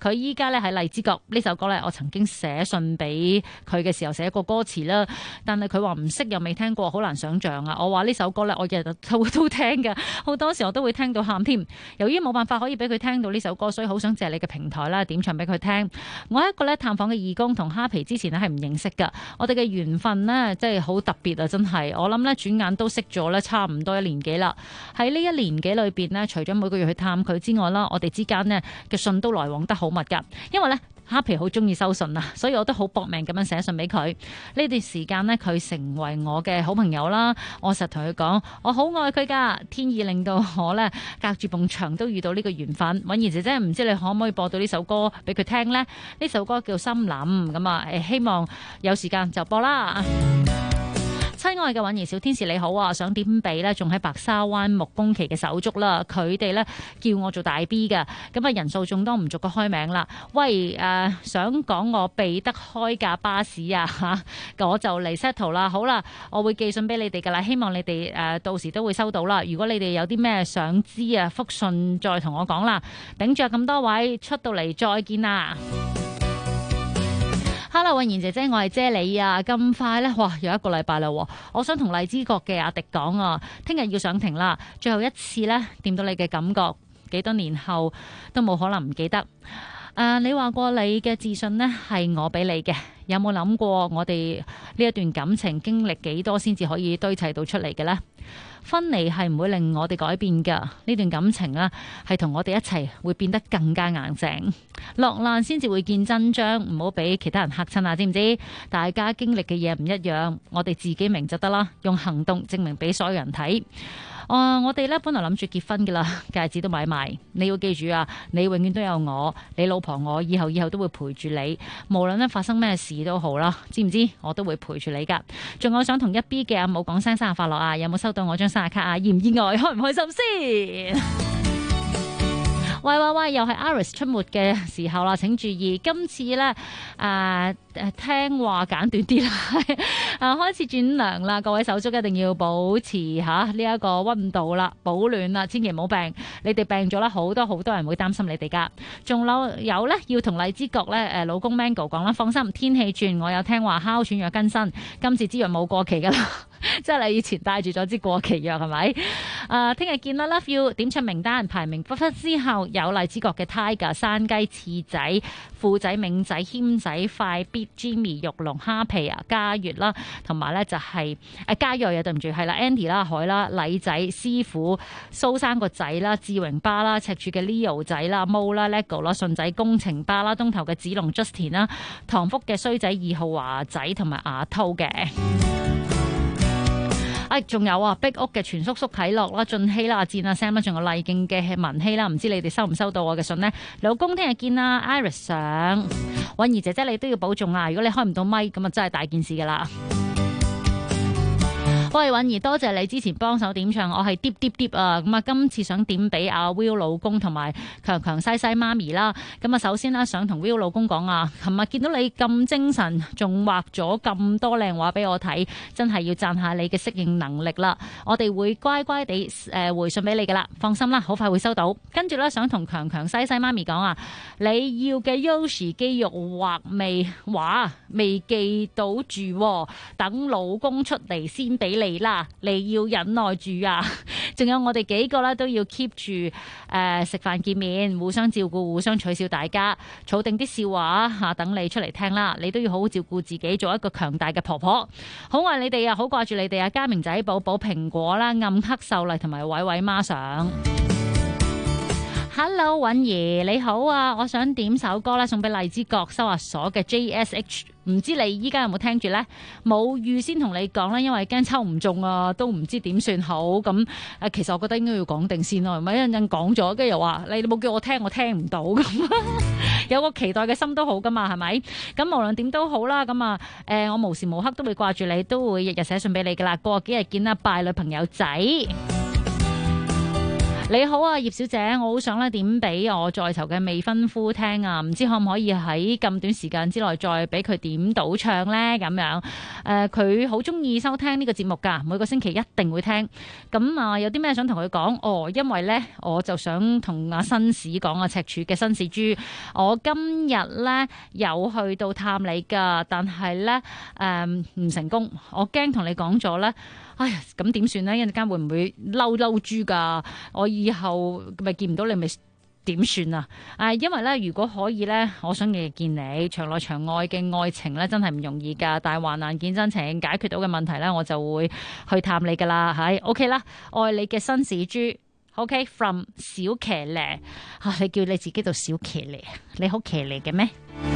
佢依家咧喺荔枝角，呢首歌咧我曾經寫信俾佢嘅時候寫過歌詞啦，但係佢話唔識又未聽過，好難想像啊！我話呢首歌咧我日日都聽㗎，好多時我都會聽到喊添。由於冇辦法可以俾佢聽到呢首歌，所以好想借你嘅平台啦，點唱俾佢聽。我係一個咧探訪嘅義工，同蝦皮之前咧係唔認識㗎，我哋嘅緣分呢，真係好特別啊！真係，我諗咧轉眼都識咗咧差唔多1年幾啦。喺呢1年幾裏邊呢，除咗每個月去探佢之外啦，我哋之間呢嘅信都來往得好密㗎，因為咧蝦皮好中意收信啊，所以我都好搏命咁樣寫信俾佢。呢段時間呢，佢成為我嘅好朋友啦。我實同佢講，我好愛佢噶。天意令到我呢隔住埲牆都遇到呢個緣分。婉兒姐姐，唔知你可唔可以播到呢首歌俾佢聽呢？呢首歌叫《森林》咁啊，希望有時間就播啦。親愛嘅婉兒小天使你好啊，想點俾呢？仲喺白沙灣木工期嘅手足啦，佢哋呢叫我做大 B 嘅，咁啊人數眾多唔逐個開名啦。喂想講我避得開架巴士啊嚇，我就嚟 settle 啦。好啦，我會寄信俾你哋噶啦，希望你哋到時都會收到啦。如果你哋有啲咩想知啊，覆信再同我講啦。頂住咁多位出到嚟再見啦。Hello， 婉兒姐姐，我係姐你啊！咁快呢？哇，又1個禮拜啦！我想同荔枝角嘅阿迪講啊，聽日要上庭啦，最後一次呢，掂到你嘅感覺，幾多年後都冇可能唔記得。你話過你嘅自信呢係我俾你嘅，有冇諗過我哋呢一段感情經歷幾多先至可以堆砌到出嚟嘅呢？分離係唔會令我哋改變㗎，呢段感情啦係同我哋一齊會變得更加硬淨，落難先至會見真章，唔好俾其他人嚇親啊！知唔知？大家經歷嘅嘢唔一樣，我哋自己明就得啦，用行動證明俾所有人睇。我哋咧本來諗住結婚㗎啦，戒指都買埋。你要記住啊，你永遠都有我，你老婆我以後都會陪住你，無論咧發生咩事都好啦，知唔知？我都會陪住你㗎。仲有想同1B 嘅阿母講聲生日快樂啊！有冇收到我張生日卡啊？意唔意外？開唔開心先？喂，又係 Iris 出沒嘅時候啦！請注意，今次咧聽話簡短啲啦，開始轉涼啦，各位手足一定要保持呢一個溫度啦，保暖啦，千祈唔好病。你哋病咗啦，好多人會擔心你哋噶。仲有咧，要同荔枝角咧老公 Mango 講啦，放心，天氣轉，我有聽話哮喘藥更新，今次支藥冇過期噶啦。即係你以前帶住咗支過期藥係咪？聽日見啦 ，Love you！ 點出名單排名不分之後，有荔枝角嘅 Tiger、山雞、翅仔、富仔、明仔、謙仔、快必、Jimmy、玉龍、蝦皮啊、嘉月啦，同埋咧就係嘉瑞啊，對唔住係啦 ，Andy 啦、海啦、禮仔、師傅、蘇生個仔啦、志榮巴啦、赤柱嘅 Leo 仔啦、Mo 啦、Lego 啦、順仔工程巴啦、東頭嘅子龍 Justin 啦、唐福嘅衰仔2號華仔同埋阿濤嘅。仲有啊，壁屋嘅全叔叔睇落啦，俊熙啦、阿戰啊、Sam 啦，仲有麗徑嘅文熙啦，唔知你哋收唔收到我嘅信呢？老公聽日見啦 ，Iris 上，婉兒姐姐你都要保重啊！如果你開唔到咪，咁啊真係大件事噶啦。喂，婉兒，多謝你之前幫手點唱，我係 Deep 啊，咁啊今次想點俾阿 Will 老公同埋強西媽咪啦。咁啊首先啦，想同 Will 老公講啊，琴日見到你咁精神，仲畫咗咁多靚畫俾我睇，真係要讚下你嘅適應能力啦。我哋會乖乖地回信俾你噶啦，放心啦，好快會收到。跟住咧，想同強西媽咪講啊，你要嘅 Yoshi 肌肉畫未記到住，等老公出嚟先俾你啦，你要忍耐住啊！仲有我哋幾個咧都要 keep 住食飯見面，互相照顧，互相取笑大家，儲定啲笑話嚇等你出嚟聽啦。你都要好好照顧自己，做一個強大嘅婆婆。好愛你哋啊，好掛住你哋啊！嘉明仔、寶寶、蘋果啦、暗黑秀麗同埋偉偉媽上。Hello， 允兒你好啊！我想點首歌咧，送俾荔枝角收押所嘅 JSH， 唔知你依家有冇聽住呢？冇預先同你講啦，因為驚抽唔中啊，都唔知點算好。咁其實我覺得應該要講定先咯，唔係一陣講咗，跟住又話你冇叫我聽，我聽唔到咁。有個期待嘅心都好噶嘛，係咪？咁無論點都好啦，咁啊我無時無刻都會掛住你，都會日日寫信俾你噶啦。過幾日見啦，拜女朋友仔。 你好啊，葉小姐，我好想咧點俾我在囚嘅未婚夫聽啊，唔知可唔可以喺咁短時間之內再俾佢點到唱呢？咁樣佢好中意收聽呢個節目㗎，每個星期一定會聽。咁啊，有啲咩想同佢講？哦，因為呢，我就想同阿紳士講啊，赤柱嘅紳士豬，我今日呢有去到探你㗎，但係呢唔成功，我驚同你講咗呢。哎呀，咁點算呢？一陣間會唔會嬲豬㗎？我以後咪見唔到你，咪點算啊？因為咧，如果可以咧，我想日日見你，牆內牆外嘅愛情咧，真係唔容易㗎。但係患難見真情，解決到嘅問題咧，我就會去探你㗎啦。係 OK 啦，愛你嘅紳士豬。OK，from 小騎呢你叫你自己做小騎呢？你好騎呢嘅咩？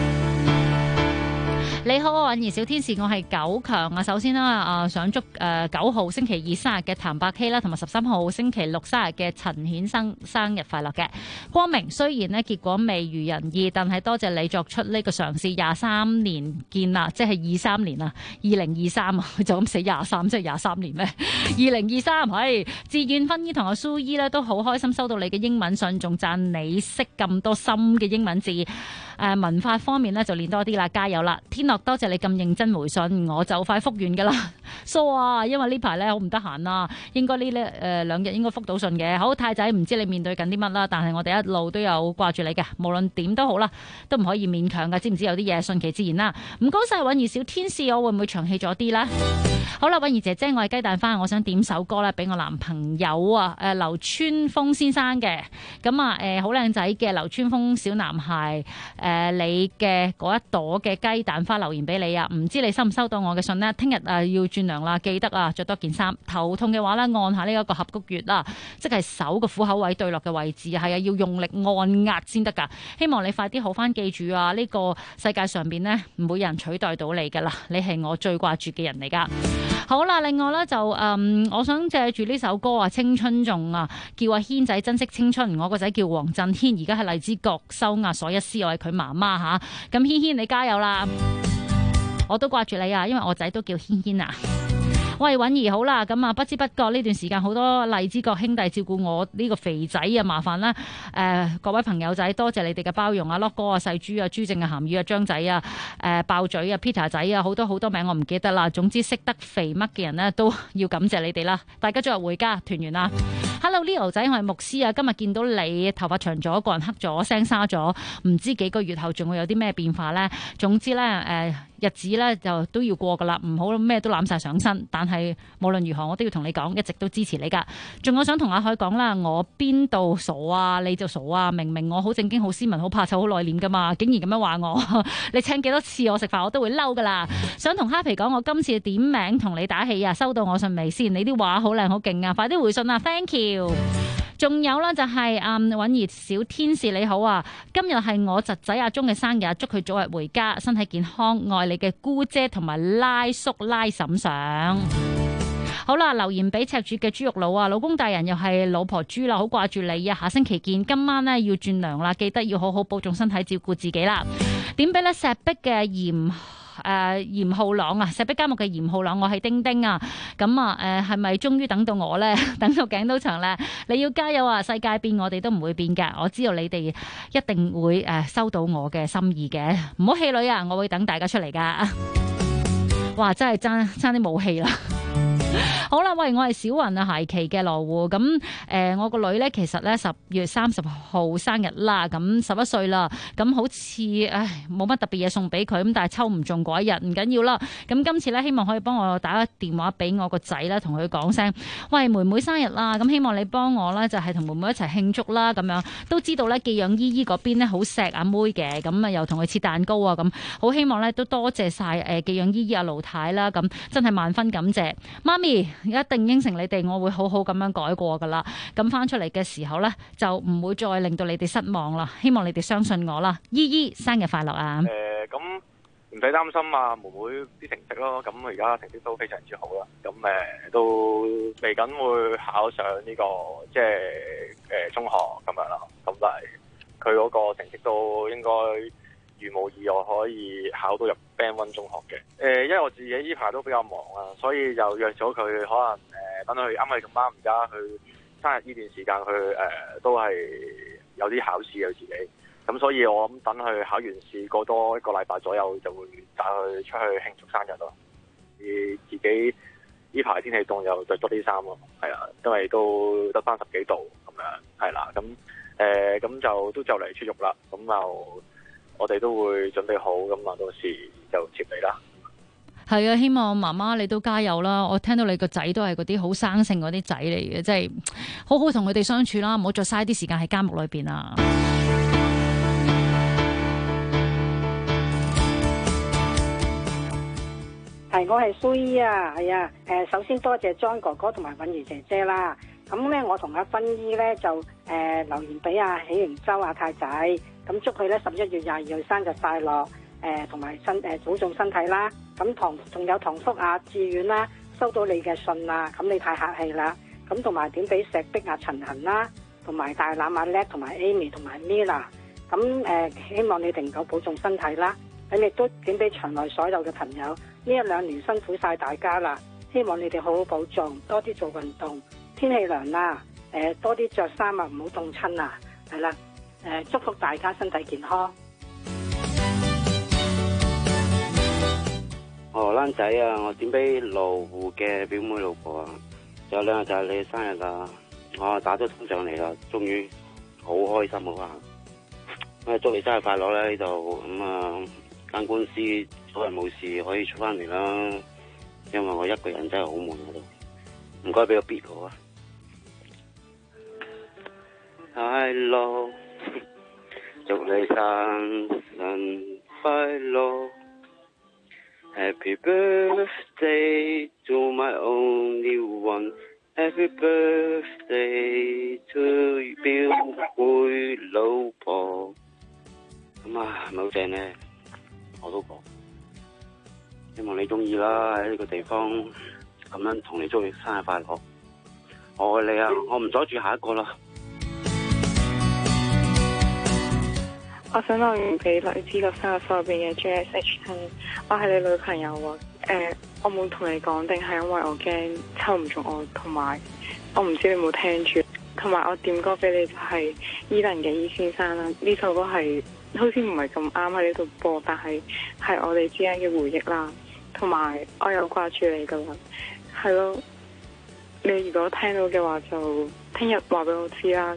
你好，我係小天使，我係9強啊。首先啦，想祝9號星期二生日嘅譚伯希啦，同埋13號星期6生日嘅陳顯生日快樂嘅。光明雖然呢結果未如人意，但係多謝你作出呢個嘗試。23年見啦，即係23年啊，2023啊，就咁寫23，即係23年咩？2023係自願婚衣同阿蘇姨咧都好開心收到你嘅英文信，仲讚你識咁多深嘅英文字。文化方面咧就練多啲啦，加油啦！天樂多謝你咁認真回信，我就快復完噶啦。疏啊，因為呢排咧好唔得閒啊，應該呢2日應該復到信嘅。好，太仔唔知你面對緊啲乜啦，但係我哋一路都有掛住你嘅，無論點都好啦，都唔可以勉強噶，知唔知有啲嘢順其自然啦？唔該晒，允兒小天使，我會唔會長氣咗啲咧？好啦，允兒姐姐，我係雞蛋花，我想點首歌咧俾我男朋友啊，劉川峰先生嘅，咁啊好靚仔嘅劉川峰小男孩，你嘅嗰一朵嘅雞蛋花留言俾你啊，唔知你收唔收到我嘅信呢？聽日要轉涼啦，記得啊着多件衫。頭痛嘅話咧，按下呢一個合谷穴啦，即係手個虎口位對落嘅位置，係啊，要用力按壓先得噶。希望你快啲好翻，記住啊，呢個世界上邊呢，唔會有人取代到你噶啦，你係我最掛住嘅人嚟噶。好啦，另外咧就我想借住呢首歌啊，青春頌啊，叫阿軒仔珍惜青春。我個仔叫黃振軒，而家喺荔枝角收押所一師，我係佢媽媽吓。咁軒軒你加油啦！我都掛住你啊，因為我仔都叫軒軒啊。喂，允兒好啦，咁啊不知不覺呢段時間好多荔枝角兄弟照顧我呢個肥仔啊，麻煩啦各位朋友仔，多謝你哋嘅包容啊，Lock 哥啊、細豬啊、朱正啊、鹹魚啊、張仔啊、爆嘴啊、Peter 仔啊，好多名我唔記得啦。總之識得肥乜嘅人呢，都要感謝你哋啦。大家早日回家團圓啦。Hello Leo 仔，我係牧師啊，今日見到你頭髮長咗，個人黑咗，聲沙咗，唔知幾個月後仲會有啲咩變化呢？總之呢，日子呢就都要過噶啦，唔好咩都攬晒上身。但係無論如何，我都要同你講，一直都支持你噶。仲有想同阿海講啦，我邊度傻啊，你就傻啊！明明我好正經、好斯文、好怕醜、好內斂噶嘛，竟然咁樣話我，你請幾多次我食飯我都會嬲噶啦。想同哈皮講，我今次點名同你打氣啊，收到我信未先？你啲話好靚好勁啊，快啲回信啊 ！Thank you。仲有啦，就係允兒小天使你好啊！今日係我侄仔阿鐘嘅生日，祝佢早日回家，身體健康，愛你嘅姑姐同埋拉叔拉嬸上。好啦，留言俾赤柱嘅豬肉佬啊，老公大人又係老婆豬啦，好掛住你啊！下星期見，今晚呢要轉涼啦，記得要好好保重身體，照顧自己啦。點俾咧石壁嘅嚴浩朗啊，石壁嘉木嘅嚴浩朗，我係丁丁啊，咁啊係咪終於等到我呢？等到頸都長咧，你要加油啊！世界變，我哋都唔會變噶，我知道你哋一定會收到我嘅心意嘅，唔好氣餒啊！我會等大家出嚟噶。哇，真係爭啲冇氣啦！好啦，喂，我係小雲啊，孩期嘅羅湖，咁我個女咧其實咧10月30號生日啦，咁11歲啦，咁好似冇乜特別嘢送俾佢，咁但係抽唔中嗰一日唔緊要啦，咁今次咧希望可以幫我打個電話俾我個仔啦，同佢講聲，喂，妹妹生日啦，咁希望你幫我咧就係同妹妹一齊慶祝啦，咁樣都知道咧寄養姨姨嗰邊咧好錫阿妹嘅，咁啊又同佢切蛋糕啊，咁好希望咧都多謝晒寄養姨姨阿盧太啦，咁真係萬分感謝，媽咪一定應承你哋，我會好好咁樣改過噶啦。咁翻出嚟嘅時候呢，就唔會再令到你哋失望啦。希望你哋相信我啦。姨姨生日快樂啊！ 咁唔使擔心啊，妹妹啲成績咯。咁而家成績都非常之好啦。咁都嚟緊會考上呢個即係中學咁樣啦。咁但係佢嗰個成績都應該如無意外可以考到入 Band 1中學嘅。因為我自己呢排都比較忙啊，所以就約咗佢可能等佢啱佢咁啱而家去生日呢段時間佢都係有啲考試嘅自己，咁所以我諗等佢考完試過多1個禮拜左右就會帶佢出去慶祝生日咯。而自己呢排天氣凍又着多啲衫咯，係啊，因為都得翻10幾度咁樣，係啦，咁就都就嚟出獄啦，咁就我哋都會準備好，咁啊到時就接你啦。 係啊，希望媽媽你都加油啦！我聽到你個仔都係嗰啲好生性嗰啲仔嚟嘅，即係好好同佢哋相處啦，唔好再嘥啲時間喺監獄裏邊啊！ 係，我係蘇姨啊，係啊，首先多謝莊哥哥同埋允如姐姐啦。咁咧，我同阿芬姨咧就留言俾阿喜榮洲阿太仔，咁祝佢咧11月22號生日快樂，同埋保重身體啦。咁仲有堂叔啊志遠啦，收到你嘅信啦，咁你太客氣啦。咁同埋點俾石壁啊陳恒啦，同埋大欖阿叻同埋 Amy 同埋 Mila， 咁希望你哋能夠保重身體啦。咁亦都點俾場內所有嘅朋友，呢1、2年辛苦晒大家啦，希望你哋好好保重，多啲做運動，天氣涼啦，多啲着衫啊，唔好凍親啊，係啦，祝福大家身體健康。 荷蘭仔啊，我點俾羅湖嘅表妹老婆啊，仲有2日就係你生日啦，我打咗通上嚟啦，終於好開心好啊！咁祝你生日快樂啦呢度，咁啊間官司早日冇事可以出翻嚟啦，因為我一個人真係好悶喺度，唔該俾個 beat 我啊 ！Hello， 祝你生日快樂。Happy birthday to my only one. Happy birthday to you， 表妹老婆。咁啊，係咪好正呢？我都講，希望你中意啦。喺呢個地方咁樣同你祝你生日快樂。我愛你啊！我唔阻住下一個啦。 我想留言俾荔枝個生日課入邊嘅 JSH 聽，我係你女朋友喎。我冇同你講，定係因為我驚抽唔中我，同埋我唔知你有冇聽住。同埋我點歌俾你就係伊能嘅伊先生啦。呢首歌係好似唔係咁啱喺呢度播，但係係我哋之間嘅回憶啦。同埋我有掛住你噶啦，係咯。你如果聽到嘅話，就聽日話俾我知啦。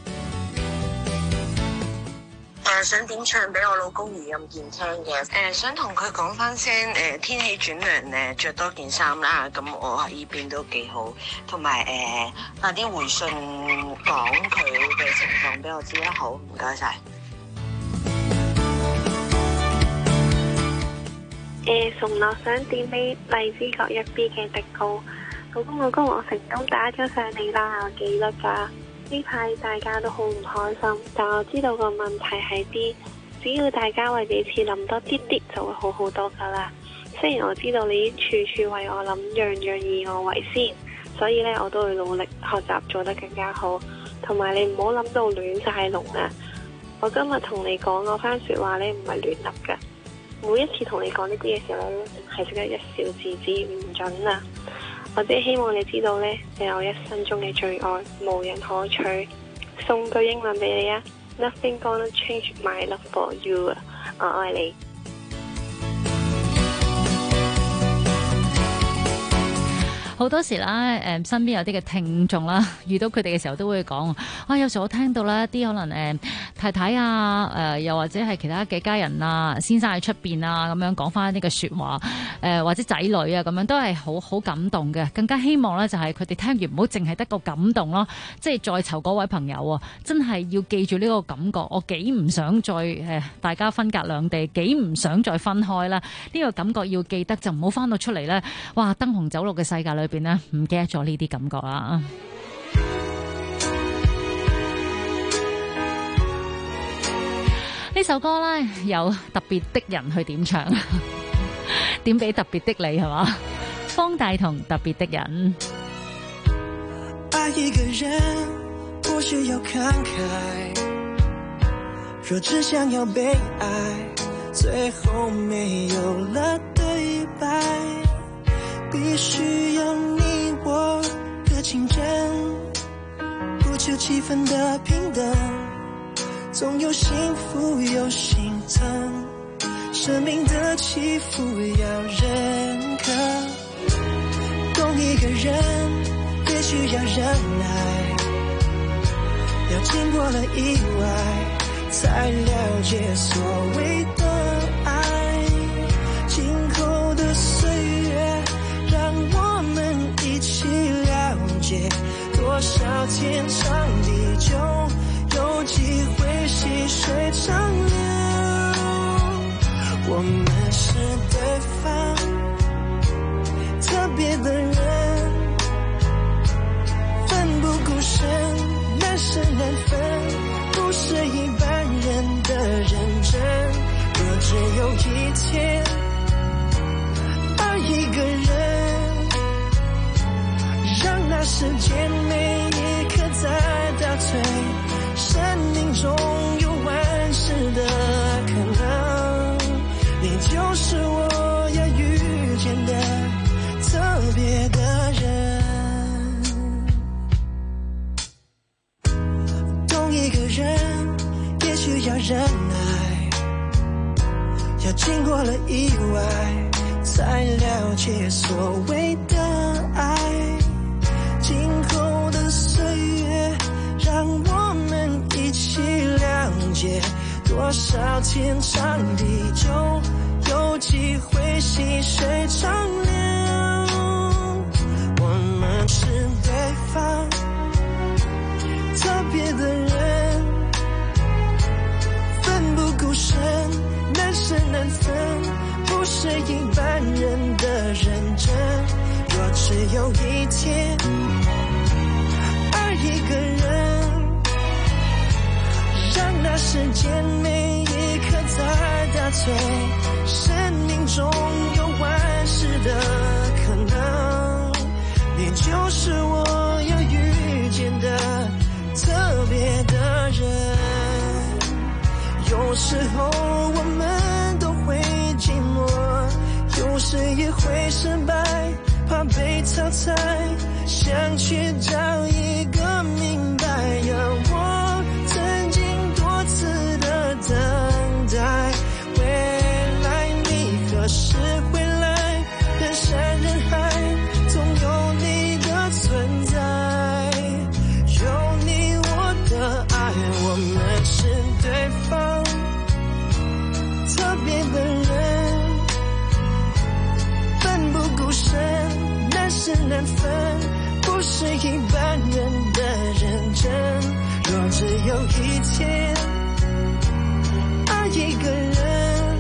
想點唱俾我老公余蔭健聽嘅，想同佢講翻聲，天氣轉涼着多件衫啦，咁我喺呢邊都幾好，同埋發啲回信講佢嘅情況俾我知啦，好，唔該晒。 送樂想點俾荔枝角1B嘅迪高，老公我成功打咗上嚟啦，我記得㗎。呢排大家都好唔開心，但我知道個問題係啲，只要大家為彼此諗多啲啲，就會好好多噶啦。雖然我知道你處處為我諗，樣樣以我為先，所以咧我都會努力學習做得更加好。同埋你唔好諗到亂晒龍啊！我今日同你講嗰番說話咧，唔係亂笠噶。每一次同你講呢啲嘅時候咧，係識得一笑置之，唔準啊！我只希望你知道呢，你係我一生中嘅最愛，無人可取。送句英文俾你啊 ，Nothing gonna change my love for you， 我愛你。 好多時啦，身邊有啲嘅聽眾啦，遇到佢哋嘅時候都會講，有時我聽到啦，啲可能太太啊，又或者係其他嘅家人啊，先生喺出邊啊，咁樣講翻一啲嘅說話，或者仔女啊，咁樣都係好感動嘅。更加希望咧，就係佢哋聽完唔好淨係得個感動咯，即係在囚嗰位朋友啊，真係要記住呢個感覺。我幾唔想再大家分隔兩地，幾唔想再分開啦。呢個感覺要記得，就唔好翻到出嚟咧，哇！燈紅酒綠嘅世界裏邊呢，唔記得咗呢啲感覺啦。呢首歌呢，有特別的人去點唱，點俾特別的你係嘛？方大同特別的人。 愛一個人或許要慷慨，若只想要被愛，最後沒有了對白，必須有你我的情真， 几分的平等，总有幸福有心疼，生命的起伏要认可，懂一个人也需要忍耐，要经过了意外才了解所谓的爱，今后的岁月让我们一起了解，多少天长地久，有机会细水长流，我们是对方特别的人，奋不顾身，难舍难分，不是一般人的认真。若只有一天爱一个人，让那时间每一刻在倒退，生命中有万事的可能，你就是我要遇见的特别的人。懂一个人也需要忍耐，要经过了意外才了解所谓的爱，今后的岁月让我们一起了解，多少天长地久，有机会细水长流，我们是对方特别的人，奋不顾身，难舍难分，不是一般人的认真。若只有一天爱一个人，让那时间每一刻在倒退，生命中有万事的可能，你就是我要遇见的特别的人。有时候我们都会寂寞，有时也会失败，怕被淘汰，想去找一个明白，我曾经多次的等待，未来你何时回来，人山人海总有你的存在，有你我的爱，我们是对方特别的人，奋不顾身，难舍难分，不是一般人的认真。若只有一天爱一个人，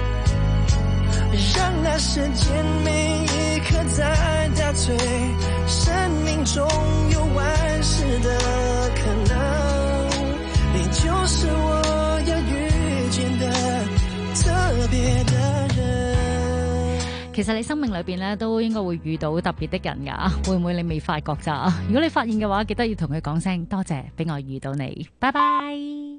让那时间每一刻在倒退，生命中有万事的可能，你就是我要遇見的特別的人。 其實你生命裏邊咧都應該會遇到特別的人㗎，會唔會你未發覺咋？如果你發現嘅話，記得要同佢講聲多謝，俾我遇到你，拜拜。